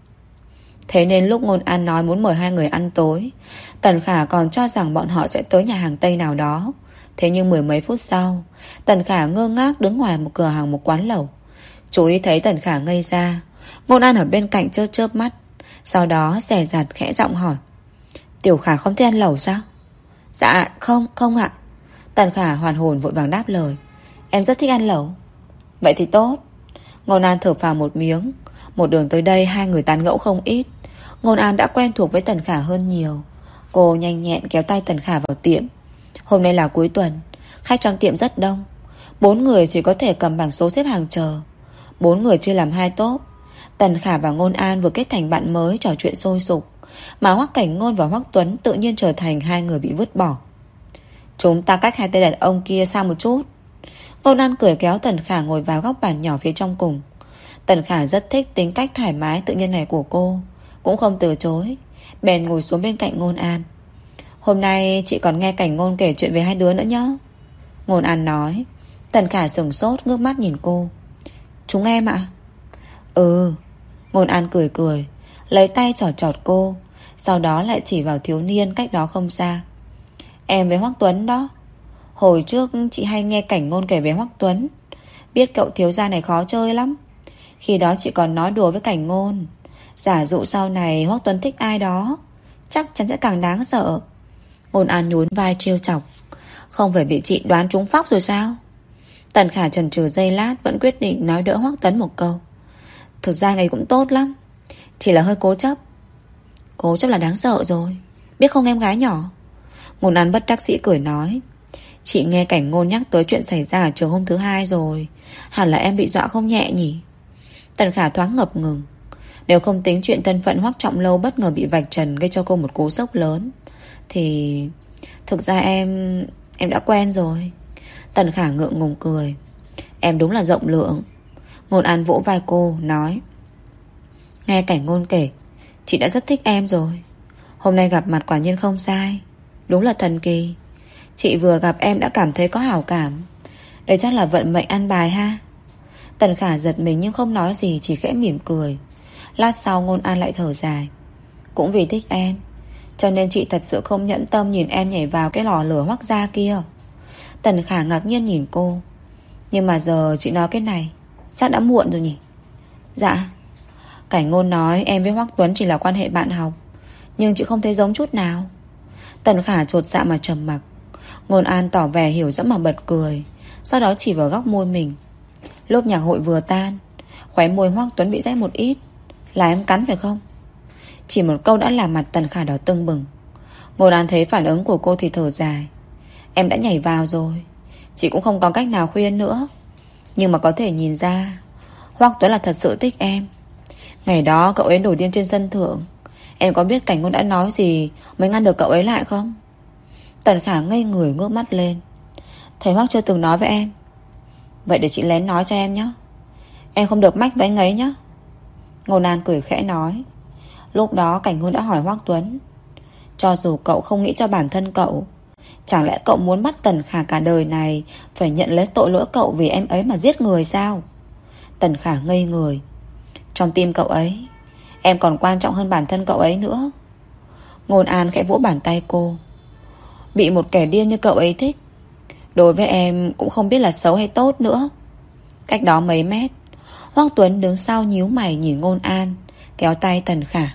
Thế nên lúc Ngôn An nói muốn mời hai người ăn tối, Tần Khả còn cho rằng bọn họ sẽ tới nhà hàng Tây nào đó. Thế nhưng mười mấy phút sau, Tần Khả ngơ ngác đứng ngoài một cửa hàng, một quán lẩu. Chú ý thấy Tần Khả ngây ra, Ngôn An ở bên cạnh chớp chớp mắt, sau đó dè dặt khẽ giọng hỏi: Tiểu Khả không thích ăn lẩu sao? Dạ không ạ. Tần Khả hoàn hồn vội vàng đáp lời: Em rất thích ăn lẩu. Vậy thì tốt. Ngôn An thở phào một miếng. Một đường tới đây hai người tán gẫu không ít. Ngôn An đã quen thuộc với Tần Khả hơn nhiều. Cô nhanh nhẹn kéo tay Tần Khả vào tiệm. Hôm nay là cuối tuần, khách trong tiệm rất đông. 4 người chỉ có thể cầm bảng số xếp hàng chờ. 4 người chia làm 2 tốp. Tần Khả và Ngôn An vừa kết thành bạn mới, trò chuyện sôi sục, mà Hoắc Cảnh Ngôn và Hoắc Tuấn tự nhiên trở thành hai người bị vứt bỏ. Chúng ta cách hai tên đàn ông kia xa một chút. Ngôn An cười kéo Tần Khả ngồi vào góc bàn nhỏ phía trong cùng. Tần Khả rất thích tính cách thoải mái tự nhiên này của cô, cũng không từ chối, bèn ngồi xuống bên cạnh Ngôn An. Hôm nay chị còn nghe Cảnh Ngôn kể chuyện về hai đứa nữa nhá. Ngôn An nói. Tần Khả sửng sốt ngước mắt nhìn cô. Chúng em ạ? Ừ. Ngôn An cười cười, lấy tay chọt chọt cô, sau đó lại chỉ vào thiếu niên cách đó không xa. Em với Hoắc Tuấn đó. Hồi trước chị hay nghe Cảnh Ngôn kể về Hoắc Tuấn, biết cậu thiếu gia này khó chơi lắm. Khi đó chị còn nói đùa với Cảnh Ngôn, giả dụ sau này Hoắc Tuấn thích ai đó, chắc chắn sẽ càng đáng sợ. Ngôn An nhún vai trêu chọc. Không phải bị chị đoán trúng phóc rồi sao? Tần Khả chần chừ giây lát, vẫn quyết định nói đỡ Hoắc Tuấn một câu. Thực ra ngày cũng tốt lắm, chỉ là hơi cố chấp. Cố chấp là đáng sợ rồi, biết không em gái nhỏ? Ngôn An bất đắc dĩ cười nói. Chị nghe Cảnh Ngôn nhắc tới chuyện xảy ra ở trường hôm thứ hai rồi, hẳn là em bị dọa không nhẹ nhỉ? Tần Khả thoáng ngập ngừng. Nếu không tính chuyện thân phận Hoắc Trọng Lâu bất ngờ bị vạch trần gây cho cô một cú sốc lớn, thì thực ra em đã quen rồi. Tần Khả ngượng ngùng cười. Em đúng là rộng lượng. Ngôn An vỗ vai cô, nói. Nghe Cảnh Ngôn kể, chị đã rất thích em rồi. Hôm nay gặp mặt quả nhiên không sai, đúng là thần kỳ. Chị vừa gặp em đã cảm thấy có hảo cảm. Đây chắc là vận mệnh ăn bài ha. Tần Khả giật mình nhưng không nói gì, chỉ khẽ mỉm cười. Lát sau Ngôn An lại thở dài. Cũng vì thích em, cho nên chị thật sự không nhẫn tâm nhìn em nhảy vào cái lò lửa Hoắc gia kia. Tần Khả ngạc nhiên nhìn cô. Nhưng mà giờ chị nói cái này chắc đã muộn rồi nhỉ? Dạ. Cảnh Ngôn nói em với Hoắc Tuấn chỉ là quan hệ bạn học, nhưng chị không thấy giống chút nào. Tần Khả chột dạ mà trầm mặc. Ngôn An tỏ vẻ hiểu rõ mà bật cười, sau đó chỉ vào góc môi mình. Lúc nhạc hội vừa tan, khóe môi Hoắc Tuấn bị rách một ít. Là em cắn phải không? Chỉ một câu đã làm mặt Tần Khả đỏ tưng bừng. Ngôn An thấy phản ứng của cô thì thở dài. Em đã nhảy vào rồi, chị cũng không có cách nào khuyên nữa. Nhưng mà có thể nhìn ra Hoắc Tuấn là thật sự thích em. Ngày đó cậu ấy nổi điên trên sân thượng, em có biết Cảnh Ngôn đã nói gì mới ngăn được cậu ấy lại không? Tần Khả ngây người ngước mắt lên. Thầy Hoắc chưa từng nói với em. Vậy để chị lén nói cho em nhé. Em không được mách với anh ấy nhé. Ngôn An cười khẽ nói. Lúc đó Cảnh Ngôn đã hỏi Hoắc Tuấn, cho dù cậu không nghĩ cho bản thân cậu, chẳng lẽ cậu muốn bắt Tần Khả cả đời này phải nhận lấy tội lỗi cậu vì em ấy mà giết người sao? Tần Khả ngây người. Trong tim cậu ấy, em còn quan trọng hơn bản thân cậu ấy nữa. Ngôn An khẽ vỗ bàn tay cô. Bị một kẻ điên như cậu ấy thích, đối với em cũng không biết là xấu hay tốt nữa. Cách đó mấy mét, Hoắc Tuấn đứng sau nhíu mày nhìn Ngôn An, kéo tay Tần Khả.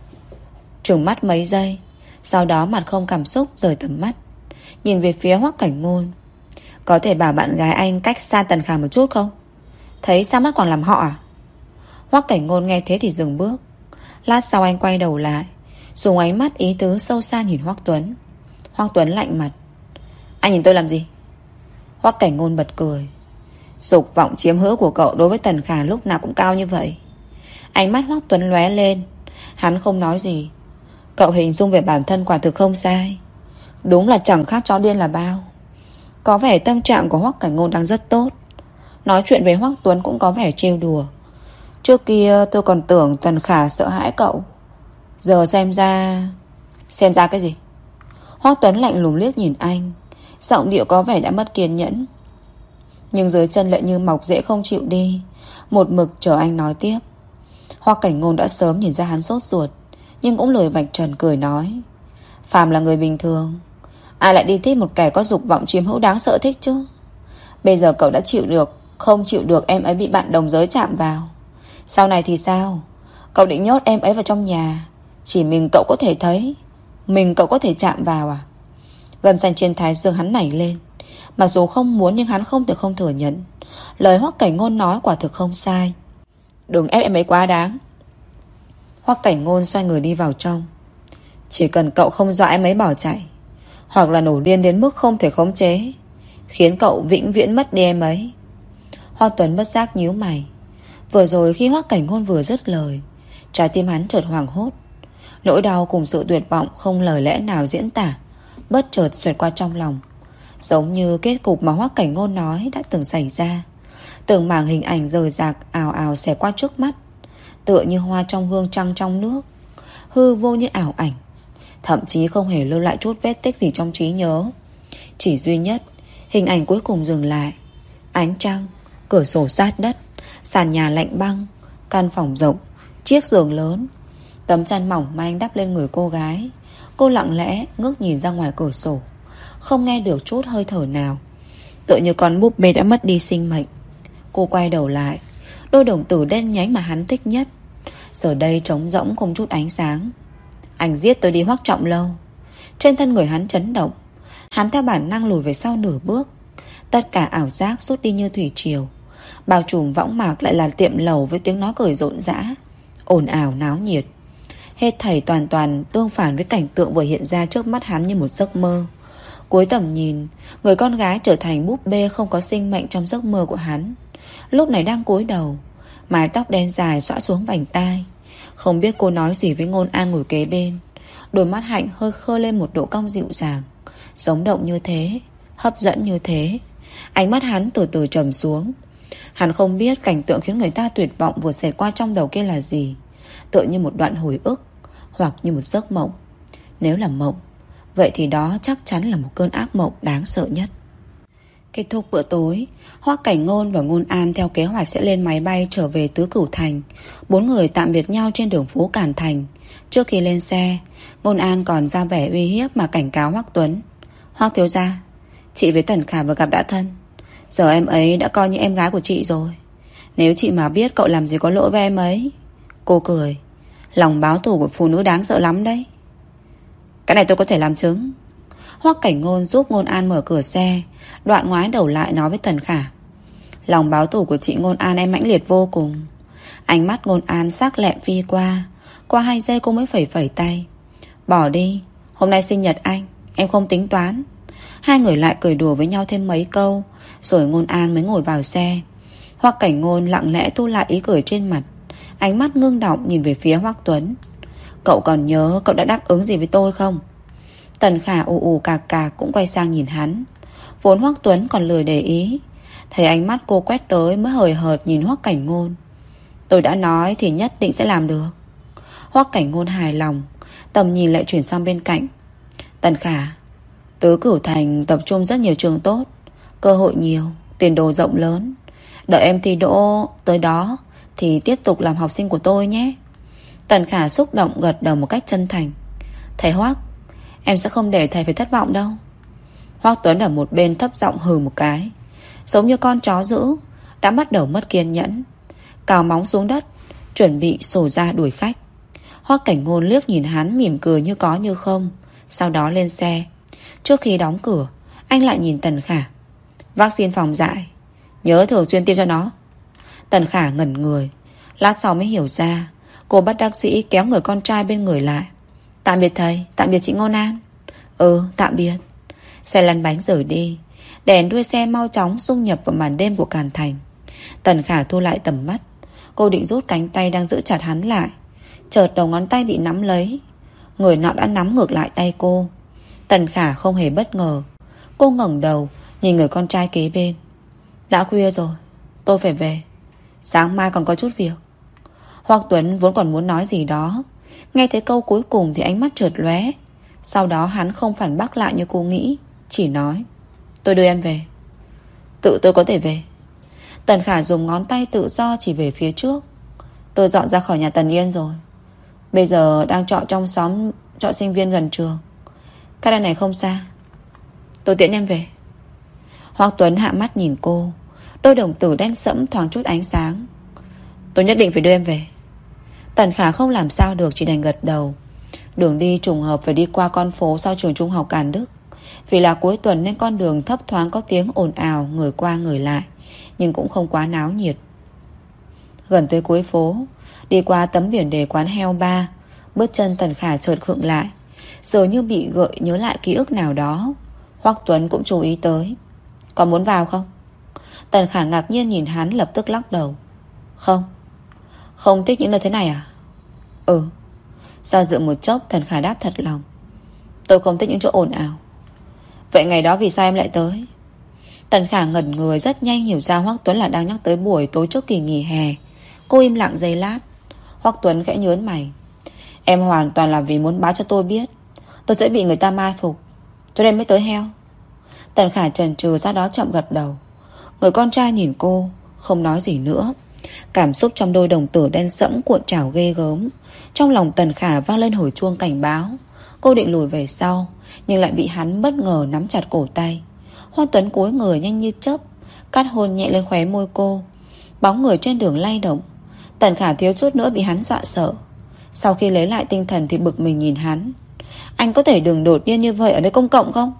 Trừng mắt mấy giây, sau đó mặt không cảm xúc rời tầm mắt, nhìn về phía Hoắc Cảnh Ngôn. Có thể bảo bạn gái anh cách xa Tần Khả một chút không? Thấy sao mắt còn làm họ à? Hoắc Cảnh Ngôn nghe thế thì dừng bước. Lát sau anh quay đầu lại, dùng ánh mắt ý tứ sâu xa nhìn Hoắc Tuấn. Hoắc Tuấn lạnh mặt. Anh nhìn tôi làm gì? Hoắc Cảnh Ngôn bật cười. Dục vọng chiếm hữu của cậu đối với Tần Khả lúc nào cũng cao như vậy. Ánh mắt Hoắc Tuấn lóe lên. Hắn không nói gì. Cậu hình dung về bản thân quả thực không sai. Đúng là chẳng khác chó điên là bao. Có vẻ tâm trạng của Hoắc Cảnh Ngôn đang rất tốt. Nói chuyện với Hoắc Tuấn cũng có vẻ trêu đùa. Trước kia tôi còn tưởng Tần Khả sợ hãi cậu, giờ xem ra... Xem ra cái gì? Hoắc Tuấn lạnh lùng liếc nhìn anh, giọng điệu có vẻ đã mất kiên nhẫn. Nhưng dưới chân lại như mọc rễ không chịu đi, một mực chờ anh nói tiếp. Hoắc Cảnh Ngôn đã sớm nhìn ra hắn sốt ruột, nhưng cũng lười vạch trần cười nói. Phàm là người bình thường, ai lại đi thích một kẻ có dục vọng chiếm hữu đáng sợ thích chứ? Bây giờ cậu đã chịu được, không chịu được em ấy bị bạn đồng giới chạm vào. Sau này thì sao? Cậu định nhốt em ấy vào trong nhà, chỉ mình cậu có thể thấy, mình cậu có thể chạm vào à? Gân xanh trên thái dương hắn nảy lên. Mặc dù không muốn nhưng hắn không thể không thừa nhận, lời Hoắc Cảnh Ngôn nói quả thực không sai. Đừng ép em ấy quá đáng. Hoắc Cảnh Ngôn xoay người đi vào trong. Chỉ cần cậu không dọa em ấy bỏ chạy, hoặc là nổi điên đến mức không thể khống chế, khiến cậu vĩnh viễn mất đi em ấy. Hoắc Tuấn bất giác nhíu mày. Vừa rồi khi Hoắc Cảnh Ngôn vừa dứt lời, trái tim hắn chợt hoảng hốt. Nỗi đau cùng sự tuyệt vọng không lời lẽ nào diễn tả bất chợt xoẹt qua trong lòng, giống như kết cục mà Hoắc Cảnh Ngôn nói đã từng xảy ra. Từng mảng hình ảnh rời rạc ào ào xẹt qua trước mắt, tựa như hoa trong gương trăng trong nước, hư vô như ảo ảnh, thậm chí không hề lưu lại chút vết tích gì trong trí nhớ. Chỉ duy nhất hình ảnh cuối cùng dừng lại. Ánh trăng, cửa sổ sát đất, sàn nhà lạnh băng, căn phòng rộng, chiếc giường lớn, tấm chăn mỏng manh đắp lên người cô gái. Cô lặng lẽ ngước nhìn ra ngoài cửa sổ, không nghe được chút hơi thở nào, tựa như con búp bê đã mất đi sinh mệnh. Cô quay đầu lại, đôi đồng tử đen nhánh mà hắn thích nhất giờ đây trống rỗng không chút ánh sáng. Anh giết tôi đi Hoắc Trọng Lâu. Trên thân người hắn chấn động. Hắn theo bản năng lùi về sau nửa bước. Tất cả ảo giác rút đi như thủy triều. Bao trùm võng mạc lại là tiệm lầu với tiếng nói cười rộn rã, ồn ào náo nhiệt. Hết thảy toàn toàn tương phản với cảnh tượng vừa hiện ra trước mắt hắn như một giấc mơ. Cuối tầm nhìn, người con gái trở thành búp bê không có sinh mệnh trong giấc mơ của hắn, lúc này đang cúi đầu, mái tóc đen dài xõa xuống vành tai. Không biết cô nói gì với Ngôn An ngồi kế bên. Đôi mắt Hạnh hơi khơi lên một độ cong dịu dàng, sống động như thế, hấp dẫn như thế. Ánh mắt hắn từ từ trầm xuống. Hắn không biết cảnh tượng khiến người ta tuyệt vọng vừa xẹt qua trong đầu kia là gì, tựa như một đoạn hồi ức, hoặc như một giấc mộng. Nếu là mộng, vậy thì đó chắc chắn là một cơn ác mộng đáng sợ nhất. Kết thúc bữa tối, Hoắc Cảnh Ngôn và Ngôn An theo kế hoạch sẽ lên máy bay trở về Tứ Cửu Thành. 4 người tạm biệt nhau trên đường phố Cản Thành. Trước khi lên xe, Ngôn An còn ra vẻ uy hiếp mà cảnh cáo Hoắc Tuấn. Hoắc thiếu gia, chị với Tần Khả vừa gặp đã thân, giờ em ấy đã coi như em gái của chị rồi. Nếu chị mà biết cậu làm gì có lỗi với em ấy. Cô cười. Lòng báo thù của phụ nữ đáng sợ lắm đấy. Cái này tôi có thể làm chứng. Hoắc Cảnh Ngôn giúp Ngôn An mở cửa xe, đoạn ngoái đầu lại nói với Tần Khả. Lòng báo thù của chị Ngôn An em mãnh liệt vô cùng. Ánh mắt Ngôn An sắc lẹm phi qua 2 giây cô mới phẩy phẩy tay. Bỏ đi, hôm nay sinh nhật anh, em không tính toán. Hai người lại cười đùa với nhau thêm mấy câu, rồi Ngôn An mới ngồi vào xe. Hoắc Cảnh Ngôn lặng lẽ thu lại ý cười trên mặt, ánh mắt ngưng đọng nhìn về phía Hoắc Tuấn. Cậu còn nhớ cậu đã đáp ứng gì với tôi không? Tần Khả ù ù cạc cạc cũng quay sang nhìn hắn. Vốn Hoắc Tuấn còn lười để ý, thấy ánh mắt cô quét tới mới hời hợt nhìn Hoắc Cảnh Ngôn. Tôi đã nói thì nhất định sẽ làm được. Hoắc Cảnh Ngôn hài lòng, tầm nhìn lại chuyển sang bên cạnh. Tần Khả, Tứ Cửu Thành tập trung rất nhiều trường tốt, cơ hội nhiều, tiền đồ rộng lớn. Đợi em thi đỗ tới đó thì tiếp tục làm học sinh của tôi nhé. Tần Khả xúc động gật đầu một cách chân thành. Thầy Hoắc, em sẽ không để thầy phải thất vọng đâu. Hoắc Tuấn ở một bên thấp giọng hừ một cái, giống như con chó dữ đã bắt đầu mất kiên nhẫn, cào móng xuống đất, chuẩn bị sổ ra đuổi khách. Hoắc Cảnh Ngôn liếc nhìn hắn mỉm cười như có như không, sau đó lên xe. Trước khi đóng cửa, anh lại nhìn Tần Khả. Vaccine phòng dại, nhớ thường xuyên tiêm cho nó. Tần Khả ngẩn người, lát sau mới hiểu ra. Cô bất đắc dĩ kéo người con trai bên người lại. Tạm biệt thầy, tạm biệt chị Ngôn An. Ừ, tạm biệt. Xe lăn bánh rời đi. Đèn đuôi xe mau chóng xung nhập vào màn đêm của Càn Thành. Tần Khả thu lại tầm mắt. Cô định rút cánh tay đang giữ chặt hắn lại, chợt đầu ngón tay bị nắm lấy. Người nọ đã nắm ngược lại tay cô. Tần Khả không hề bất ngờ. Cô ngẩng đầu nhìn người con trai kế bên. Đã khuya rồi, tôi phải về, sáng mai còn có chút việc. Hoắc Tuấn vốn còn muốn nói gì đó, nghe thấy câu cuối cùng thì ánh mắt chợt lóe. Sau đó hắn không phản bác lại như cô nghĩ, chỉ nói: tôi đưa em về. Tự tôi có thể về. Tần Khả dùng ngón tay tự do chỉ về phía trước. Tôi dọn ra khỏi nhà Tần Yên rồi, bây giờ đang trọ trong xóm trọ sinh viên gần trường. Cái này không xa, tôi tiễn em về. Hoắc Tuấn hạ mắt nhìn cô, đôi đồng tử đen sẫm thoáng chút ánh sáng. Tôi nhất định phải đưa em về. Tần Khả không làm sao được, chỉ đành gật đầu. Đường đi trùng hợp phải đi qua con phố sau trường trung học Càn Đức. Vì là cuối tuần nên con đường thấp thoáng có tiếng ồn ào, người qua người lại, nhưng cũng không quá náo nhiệt. Gần tới cuối phố, đi qua tấm biển đề quán heo bar, bước chân Tần Khả chợt khựng lại, dường như bị gợi nhớ lại ký ức nào đó. Hoắc Tuấn cũng chú ý tới. Có muốn vào không? Tần Khả ngạc nhiên nhìn hắn, lập tức lắc đầu. Không. Không thích những nơi thế này à? Ừ. Do dự một chốc, Tần Khả đáp thật lòng. Tôi không thích những chỗ ồn ào. Vậy ngày đó vì sao em lại tới? Tần Khả ngẩn người, rất nhanh hiểu ra Hoắc Tuấn là đang nhắc tới buổi tối trước kỳ nghỉ hè. Cô im lặng giây lát. Hoắc Tuấn khẽ nhớn mày. Em hoàn toàn là vì muốn báo cho tôi biết tôi sẽ bị người ta mai phục, cho nên mới tới heo. Tần Khả chần chừ, sau đó chậm gật đầu. Người con trai nhìn cô, không nói gì nữa. Cảm xúc trong đôi đồng tử đen sẫm cuộn trào ghê gớm. Trong lòng Tần Khả vang lên hồi chuông cảnh báo. Cô định lùi về sau, nhưng lại bị hắn bất ngờ nắm chặt cổ tay. Hoắc Tuấn cúi người nhanh như chớp, cắt hôn nhẹ lên khóe môi cô. Bóng người trên đường lay động. Tần Khả thiếu chút nữa bị hắn dọa sợ. Sau khi lấy lại tinh thần thì bực mình nhìn hắn. Anh có thể đừng đột nhiên như vậy ở nơi công cộng không?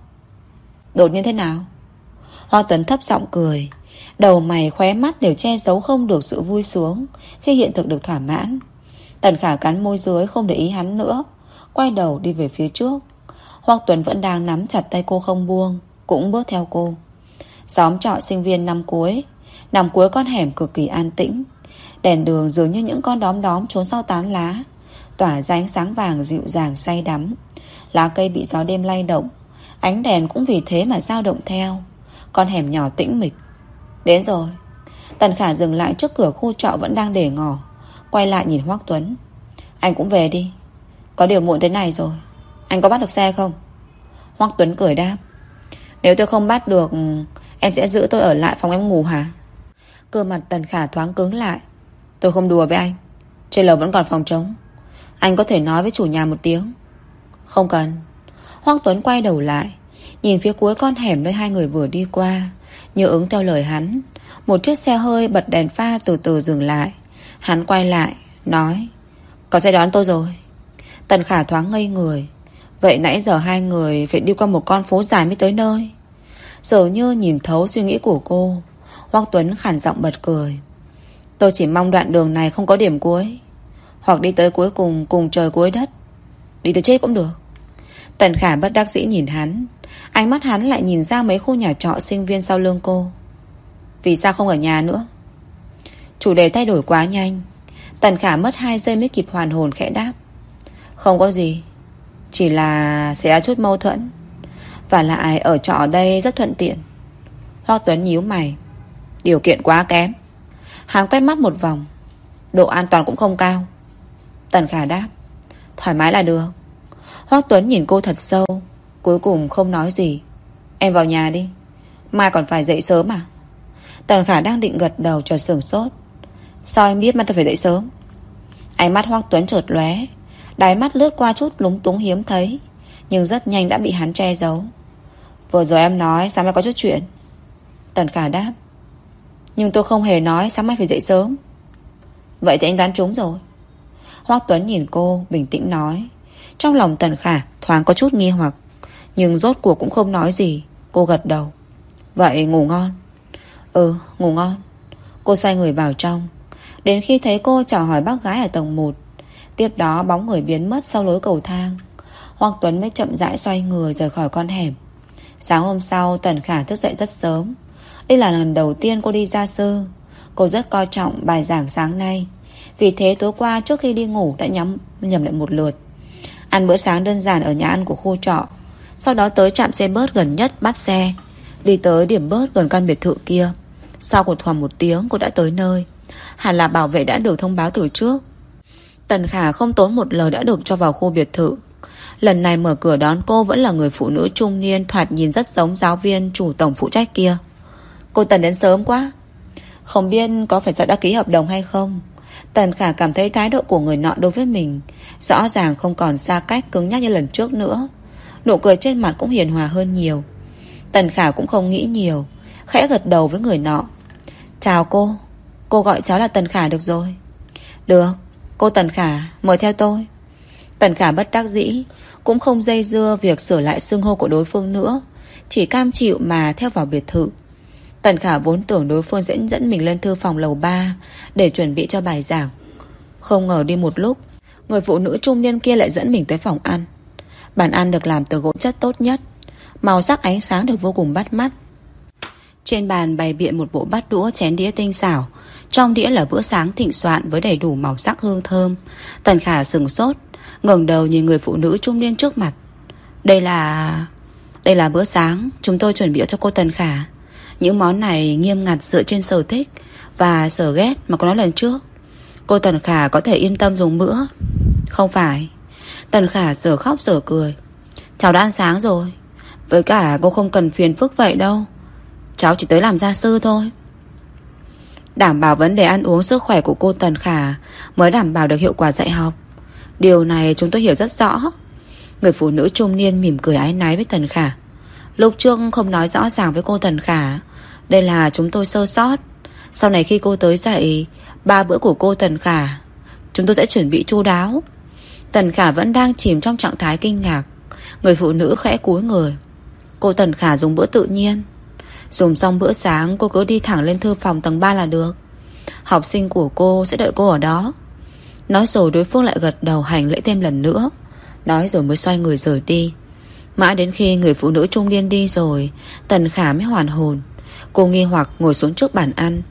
Đột nhiên thế nào? Hoắc Tuấn thấp giọng cười. Đầu mày khóe mắt đều che giấu không được sự vui sướng khi hiện thực được thỏa mãn. Tần Khả cắn môi dưới không để ý hắn nữa, quay đầu đi về phía trước. Hoắc Tuấn vẫn đang nắm chặt tay cô không buông, cũng bước theo cô. Xóm trọ sinh viên năm cuối, nằm cuối con hẻm cực kỳ an tĩnh. Đèn đường dường như những con đom đóm trốn sau tán lá, tỏa ra ánh sáng vàng dịu dàng say đắm. Lá cây bị gió đêm lay động, ánh đèn cũng vì thế mà dao động theo. Con hẻm nhỏ tĩnh mịch. Đến rồi. Tần Khả dừng lại trước cửa khu trọ vẫn đang để ngỏ, quay lại nhìn Hoắc Tuấn. Anh cũng về đi, có điều muộn thế này rồi, anh có bắt được xe không? Hoắc Tuấn cười đáp. Nếu tôi không bắt được, em sẽ giữ tôi ở lại phòng em ngủ hả? Cơ mặt Tần Khả thoáng cứng lại. Tôi không đùa với anh, trên lầu vẫn còn phòng trống, anh có thể nói với chủ nhà một tiếng. Không cần. Hoắc Tuấn quay đầu lại, nhìn phía cuối con hẻm nơi hai người vừa đi qua. Như ứng theo lời hắn, một chiếc xe hơi bật đèn pha từ từ dừng lại. Hắn quay lại, nói. Có xe đón tôi rồi. Tần Khả thoáng ngây người. Vậy nãy giờ hai người phải đi qua một con phố dài mới tới nơi. Dường như nhìn thấu suy nghĩ của cô, Hoắc Tuấn khản giọng bật cười. Tôi chỉ mong đoạn đường này không có điểm cuối, hoặc đi tới cuối cùng, cùng trời cuối đất. Đi tới chết cũng được. Tần Khả bất đắc dĩ nhìn hắn. Ánh mắt hắn lại nhìn ra mấy khu nhà trọ sinh viên sau lưng cô. Vì sao không ở nhà nữa? Chủ đề thay đổi quá nhanh. Tần Khả mất 2 giây mới kịp hoàn hồn, khẽ đáp. Không có gì. Chỉ là sẽ ra chút mâu thuẫn. Và lại ở trọ ở đây rất thuận tiện. Hoắc Tuấn nhíu mày. Điều kiện quá kém. Hắn quét mắt một vòng. Độ an toàn cũng không cao. Tần Khả đáp. Thoải mái là được. Hoắc Tuấn nhìn cô thật sâu, cuối cùng không nói gì. Em vào nhà đi, mai còn phải dậy sớm à? Tần Khả đang định gật đầu chợt sửng sốt. Sao anh biết mai tôi phải dậy sớm? Ánh mắt Hoắc Tuấn chợt lóe, đáy mắt lướt qua chút lúng túng hiếm thấy, nhưng rất nhanh đã bị hắn che giấu. Vừa rồi em nói sáng mai có chút chuyện. Tần Khả đáp. Nhưng tôi không hề nói sáng mai phải dậy sớm. Vậy thì anh đoán trúng rồi. Hoắc Tuấn nhìn cô bình tĩnh nói. Trong lòng Tần Khả thoáng có chút nghi hoặc, nhưng rốt cuộc cũng không nói gì. Cô gật đầu. Vậy ngủ ngon. Ừ, ngủ ngon. Cô xoay người vào trong. Đến khi thấy cô chào hỏi bác gái ở tầng 1, tiếp đó bóng người biến mất sau lối cầu thang, Hoắc Tuấn mới chậm rãi xoay người rời khỏi con hẻm. Sáng hôm sau Tần Khả thức dậy rất sớm. Đây là lần đầu tiên cô đi gia sư. Cô rất coi trọng bài giảng sáng nay, vì thế tối qua trước khi đi ngủ đã nhầm lại một lượt. Ăn bữa sáng đơn giản ở nhà ăn của khu trọ, sau đó tới trạm xe bớt gần nhất bắt xe, đi tới điểm bớt gần căn biệt thự kia. Sau khoảng 1 tiếng cô đã tới nơi. Hẳn là bảo vệ đã được thông báo từ trước. Tần Khả không tốn một lời đã được cho vào khu biệt thự. Lần này mở cửa đón cô vẫn là người phụ nữ trung niên, thoạt nhìn rất giống giáo viên chủ tổng phụ trách kia. Cô Tần đến sớm quá. Không biết có phải do đã ký hợp đồng hay không, Tần Khả cảm thấy thái độ của người nọ đối với mình rõ ràng không còn xa cách cứng nhắc như lần trước nữa. Nụ cười trên mặt cũng hiền hòa hơn nhiều. Tần Khả cũng không nghĩ nhiều, khẽ gật đầu với người nọ. Chào cô gọi cháu là Tần Khả được rồi. Được, cô Tần Khả, mời theo tôi. Tần Khả bất đắc dĩ, cũng không dây dưa việc sửa lại xưng hô của đối phương nữa, chỉ cam chịu mà theo vào biệt thự. Tần Khả vốn tưởng đối phương sẽ dẫn mình lên thư phòng lầu 3 để chuẩn bị cho bài giảng. Không ngờ đi một lúc, người phụ nữ trung niên kia lại dẫn mình tới phòng ăn. Bàn ăn được làm từ gỗ chất tốt nhất, màu sắc ánh sáng được vô cùng bắt mắt. Trên bàn bày biện một bộ bát đũa chén đĩa tinh xảo, trong đĩa là bữa sáng thịnh soạn với đầy đủ màu sắc hương thơm. Tần Khả sửng sốt, ngẩng đầu nhìn người phụ nữ trung niên trước mặt. Đây là bữa sáng chúng tôi chuẩn bị cho cô Tần Khả. Những món này nghiêm ngặt dựa trên sở thích và sở ghét mà cô nói lần trước. Cô Tần Khả có thể yên tâm dùng bữa. Không phải. Tần Khả giờ khóc giờ cười. Cháu đã ăn sáng rồi. Với cả cô không cần phiền phức vậy đâu. Cháu chỉ tới làm gia sư thôi. Đảm bảo vấn đề ăn uống sức khỏe của cô Tần Khả mới đảm bảo được hiệu quả dạy học. Điều này chúng tôi hiểu rất rõ. Người phụ nữ trung niên mỉm cười áy náy với Tần Khả. Lúc trước không nói rõ ràng với cô Tần Khả. Đây là chúng tôi sơ sót. Sau này khi cô tới dạy 3 bữa của cô Tần Khả, chúng tôi sẽ chuẩn bị chu đáo. Tần Khả vẫn đang chìm trong trạng thái kinh ngạc. Người phụ nữ khẽ cúi người. Cô Tần Khả dùng bữa tự nhiên. Dùng xong bữa sáng cô cứ đi thẳng lên thư phòng tầng 3 là được. Học sinh của cô sẽ đợi cô ở đó. Nói rồi đối phương lại gật đầu hành lễ thêm lần nữa. Nói rồi mới xoay người rời đi. Mãi đến khi người phụ nữ trung niên đi rồi, Tần Khả mới hoàn hồn. Cô nghi hoặc ngồi xuống trước bàn ăn.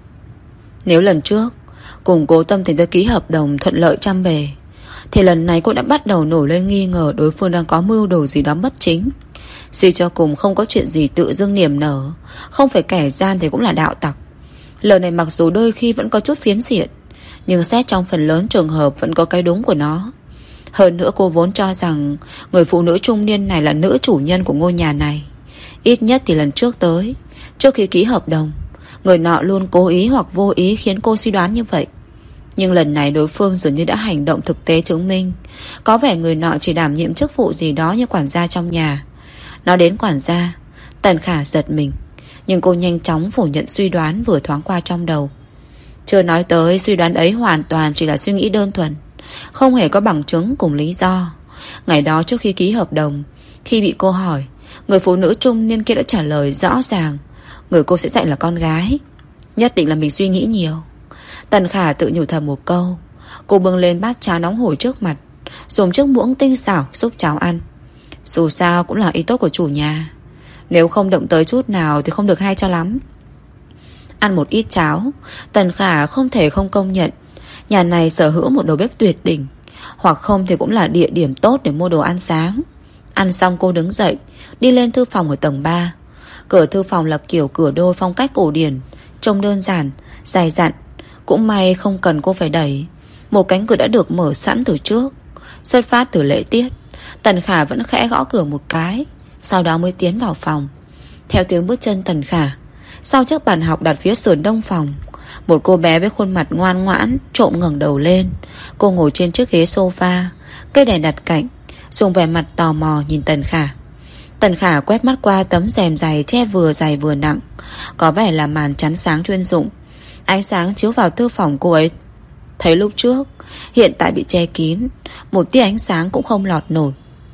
Nếu lần trước cùng Cố Tâm Tình tới ký hợp đồng thuận lợi trăm bề, thì lần này cô đã bắt đầu nổi lên nghi ngờ đối phương đang có mưu đồ gì đó bất chính. Suy cho cùng không có chuyện gì tự dưng niềm nở, không phải kẻ gian thì cũng là đạo tặc. Lời này mặc dù đôi khi vẫn có chút phiến diện, nhưng xét trong phần lớn trường hợp vẫn có cái đúng của nó. Hơn nữa cô vốn cho rằng người phụ nữ trung niên này là nữ chủ nhân của ngôi nhà này. Ít nhất thì lần trước tới, trước khi ký hợp đồng, người nọ luôn cố ý hoặc vô ý khiến cô suy đoán như vậy. Nhưng lần này đối phương dường như đã hành động thực tế chứng minh có vẻ người nọ chỉ đảm nhiệm chức vụ gì đó như quản gia trong nhà. Nói đến quản gia, Tần Khả giật mình, nhưng cô nhanh chóng phủ nhận suy đoán vừa thoáng qua trong đầu. Chưa nói tới suy đoán ấy hoàn toàn chỉ là suy nghĩ đơn thuần, không hề có bằng chứng cùng lý do. Ngày đó trước khi ký hợp đồng, khi bị cô hỏi, người phụ nữ trung niên kia đã trả lời rõ ràng người cô sẽ dạy là con gái. Nhất định là mình suy nghĩ nhiều. Tần Khả tự nhủ thầm một câu. Cô bưng lên bát cháo nóng hổi trước mặt, dùng chiếc muỗng tinh xảo xúc cháo ăn. Dù sao cũng là ý tốt của chủ nhà, nếu không động tới chút nào thì không được hay cho lắm. Ăn một ít cháo, Tần Khả không thể không công nhận nhà này sở hữu một đầu bếp tuyệt đỉnh. hoặc không thì cũng là địa điểm tốt để mua đồ ăn sáng. Ăn xong cô đứng dậy, đi lên thư phòng ở tầng 3. Cửa thư phòng là kiểu cửa đôi phong cách cổ điển, trông đơn giản, dày dặn. Cũng may không cần cô phải đẩy. Một cánh cửa đã được mở sẵn từ trước. Xuất phát từ lễ tiết, Tần Khả vẫn khẽ gõ cửa một cái, sau đó mới tiến vào phòng. Theo tiếng bước chân Tần Khả, sau chiếc bàn học đặt phía sườn đông phòng, một cô bé với khuôn mặt ngoan ngoãn trộm ngẩng đầu lên. Cô ngồi trên chiếc ghế sofa, cây đèn đặt cạnh, dùng vẻ mặt tò mò nhìn Tần Khả. Tần Khả quét mắt qua tấm rèm dày vừa nặng, có vẻ là màn chắn sáng chuyên dụng. Ánh sáng chiếu vào thư phòng cô ấy thấy lúc trước, hiện tại bị che kín, một tia ánh sáng cũng không lọt nổi.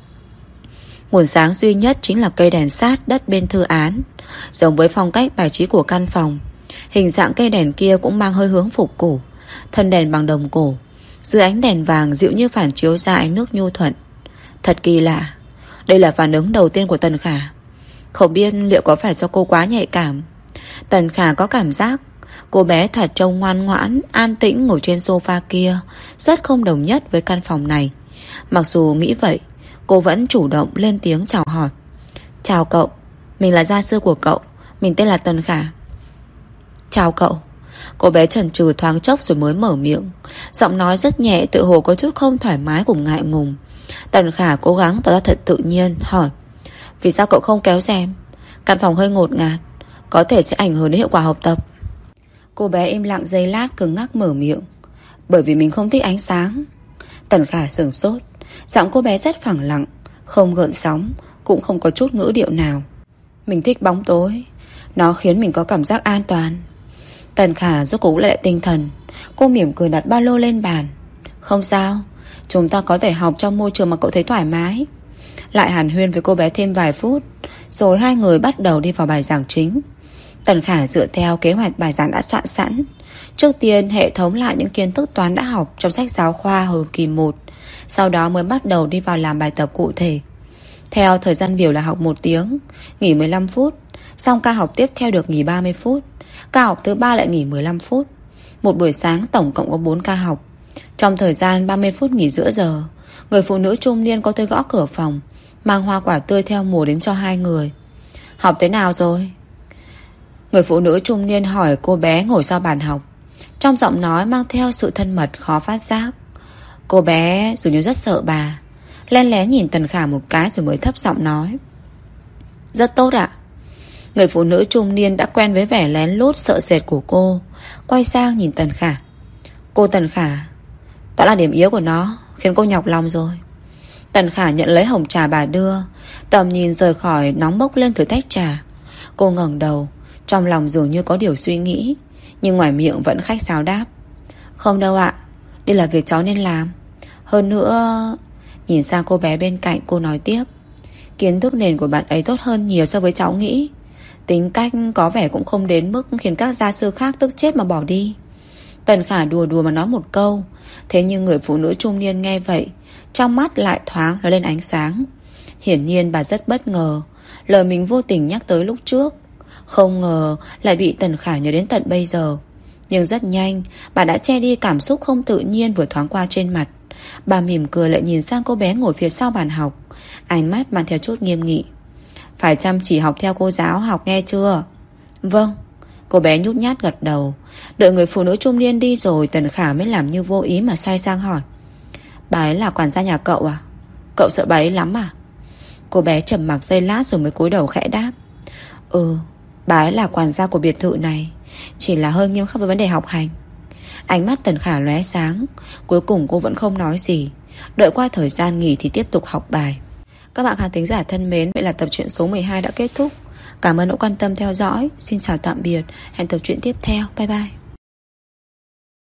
Nguồn sáng duy nhất chính là cây đèn sát đất bên thư án. Giống với phong cách bài trí của căn phòng, hình dạng cây đèn kia cũng mang hơi hướng phục cổ. Thân đèn bằng đồng cổ, dưới ánh đèn vàng dịu như phản chiếu ra ánh nước nhu thuận. Thật kỳ lạ. Đây là phản ứng đầu tiên của Tần Khả. Không biết liệu có phải do cô quá nhạy cảm. Tần Khả có cảm giác cô bé thật trông ngoan ngoãn, an tĩnh ngồi trên sofa kia, rất không đồng nhất với căn phòng này. Mặc dù nghĩ vậy, cô vẫn chủ động lên tiếng chào hỏi. Chào cậu, mình là gia sư của cậu, mình tên là Tần Khả. Chào cậu. Cô bé chần chừ thoáng chốc rồi mới mở miệng. Giọng nói rất nhẹ, tự hồ có chút không thoải mái cùng ngại ngùng. Tần Khả cố gắng tỏ ra thật tự nhiên, hỏi: vì sao cậu không kéo rèm? Căn phòng hơi ngột ngạt, có thể sẽ ảnh hưởng đến hiệu quả học tập. Cô bé im lặng giây lát, cứng ngắc mở miệng: bởi vì mình không thích ánh sáng. Tần Khả sửng sốt. Giọng cô bé rất phẳng lặng, không gợn sóng, cũng không có chút ngữ điệu nào. Mình thích bóng tối, nó khiến mình có cảm giác an toàn. Tần Khả rốt cuộc lại tinh thần. Cô mỉm cười đặt ba lô lên bàn. Không sao, chúng ta có thể học trong môi trường mà cậu thấy thoải mái. Lại hàn huyên với cô bé thêm vài phút, rồi hai người bắt đầu đi vào bài giảng chính. Tần Khả dựa theo kế hoạch bài giảng đã soạn sẵn. Trước tiên hệ thống lại những kiến thức toán đã học trong sách giáo khoa hồi kỳ 1, sau đó mới bắt đầu đi vào làm bài tập cụ thể. Theo thời gian biểu là học 1 tiếng, nghỉ 15 phút, xong ca học tiếp theo được nghỉ 30 phút, ca học thứ 3 lại nghỉ 15 phút. Một buổi sáng tổng cộng có 4 ca học. Trong thời gian 30 phút nghỉ giữa giờ, người phụ nữ trung niên có tới gõ cửa phòng, mang hoa quả tươi theo mùa đến cho hai người. Học thế nào rồi? Người phụ nữ trung niên hỏi cô bé ngồi sau bàn học, trong giọng nói mang theo sự thân mật khó phát giác. Cô bé dường như rất sợ bà, len lén nhìn Tần Khả một cái rồi mới thấp giọng nói: rất tốt ạ. Người phụ nữ trung niên đã quen với vẻ lén lút sợ sệt của cô, quay sang nhìn Tần Khả. Cô Tần Khả, đó là điểm yếu của nó, khiến cô nhọc lòng rồi. Tần Khả nhận lấy hồng trà bà đưa, tầm nhìn rời khỏi nóng bốc lên từ tách trà. Cô ngẩng đầu, trong lòng dường như có điều suy nghĩ, nhưng ngoài miệng vẫn khách sáo đáp: không đâu ạ, đây là việc cháu nên làm. Hơn nữa... Nhìn sang cô bé bên cạnh, cô nói tiếp: kiến thức nền của bạn ấy tốt hơn nhiều so với cháu nghĩ. Tính cách có vẻ cũng không đến mức khiến các gia sư khác tức chết mà bỏ đi. Tần Khả đùa đùa mà nói một câu. Thế nhưng người phụ nữ trung niên nghe vậy, trong mắt lại thoáng lóe lên ánh sáng. Hiển nhiên bà rất bất ngờ. Lời mình vô tình nhắc tới lúc trước, không ngờ lại bị Tần Khả nhớ đến tận bây giờ. Nhưng rất nhanh, bà đã che đi cảm xúc không tự nhiên vừa thoáng qua trên mặt. Bà mỉm cười lại nhìn sang cô bé ngồi phía sau bàn học, ánh mắt mang theo chút nghiêm nghị. Phải chăm chỉ học theo cô giáo học, nghe chưa? Vâng. Cô bé nhút nhát gật đầu. Đợi người phụ nữ trung niên đi rồi, Tần Khả mới làm như vô ý mà xoay sang hỏi: bà ấy là quản gia nhà cậu à? Cậu sợ bà ấy lắm à? Cô bé trầm mặc giây lát rồi mới cúi đầu khẽ đáp: ừ, bà ấy là quản gia của biệt thự này, chỉ là hơi nghiêm khắc với vấn đề học hành. Ánh mắt Tần Khả lóe sáng. Cuối cùng cô vẫn không nói gì. Đợi qua thời gian nghỉ thì tiếp tục học bài. Các bạn khán thính giả thân mến, vậy là tập truyện số 12 đã kết thúc. Cảm ơn đã quan tâm theo dõi. Xin chào tạm biệt. Hẹn tập truyện tiếp theo. Bye bye.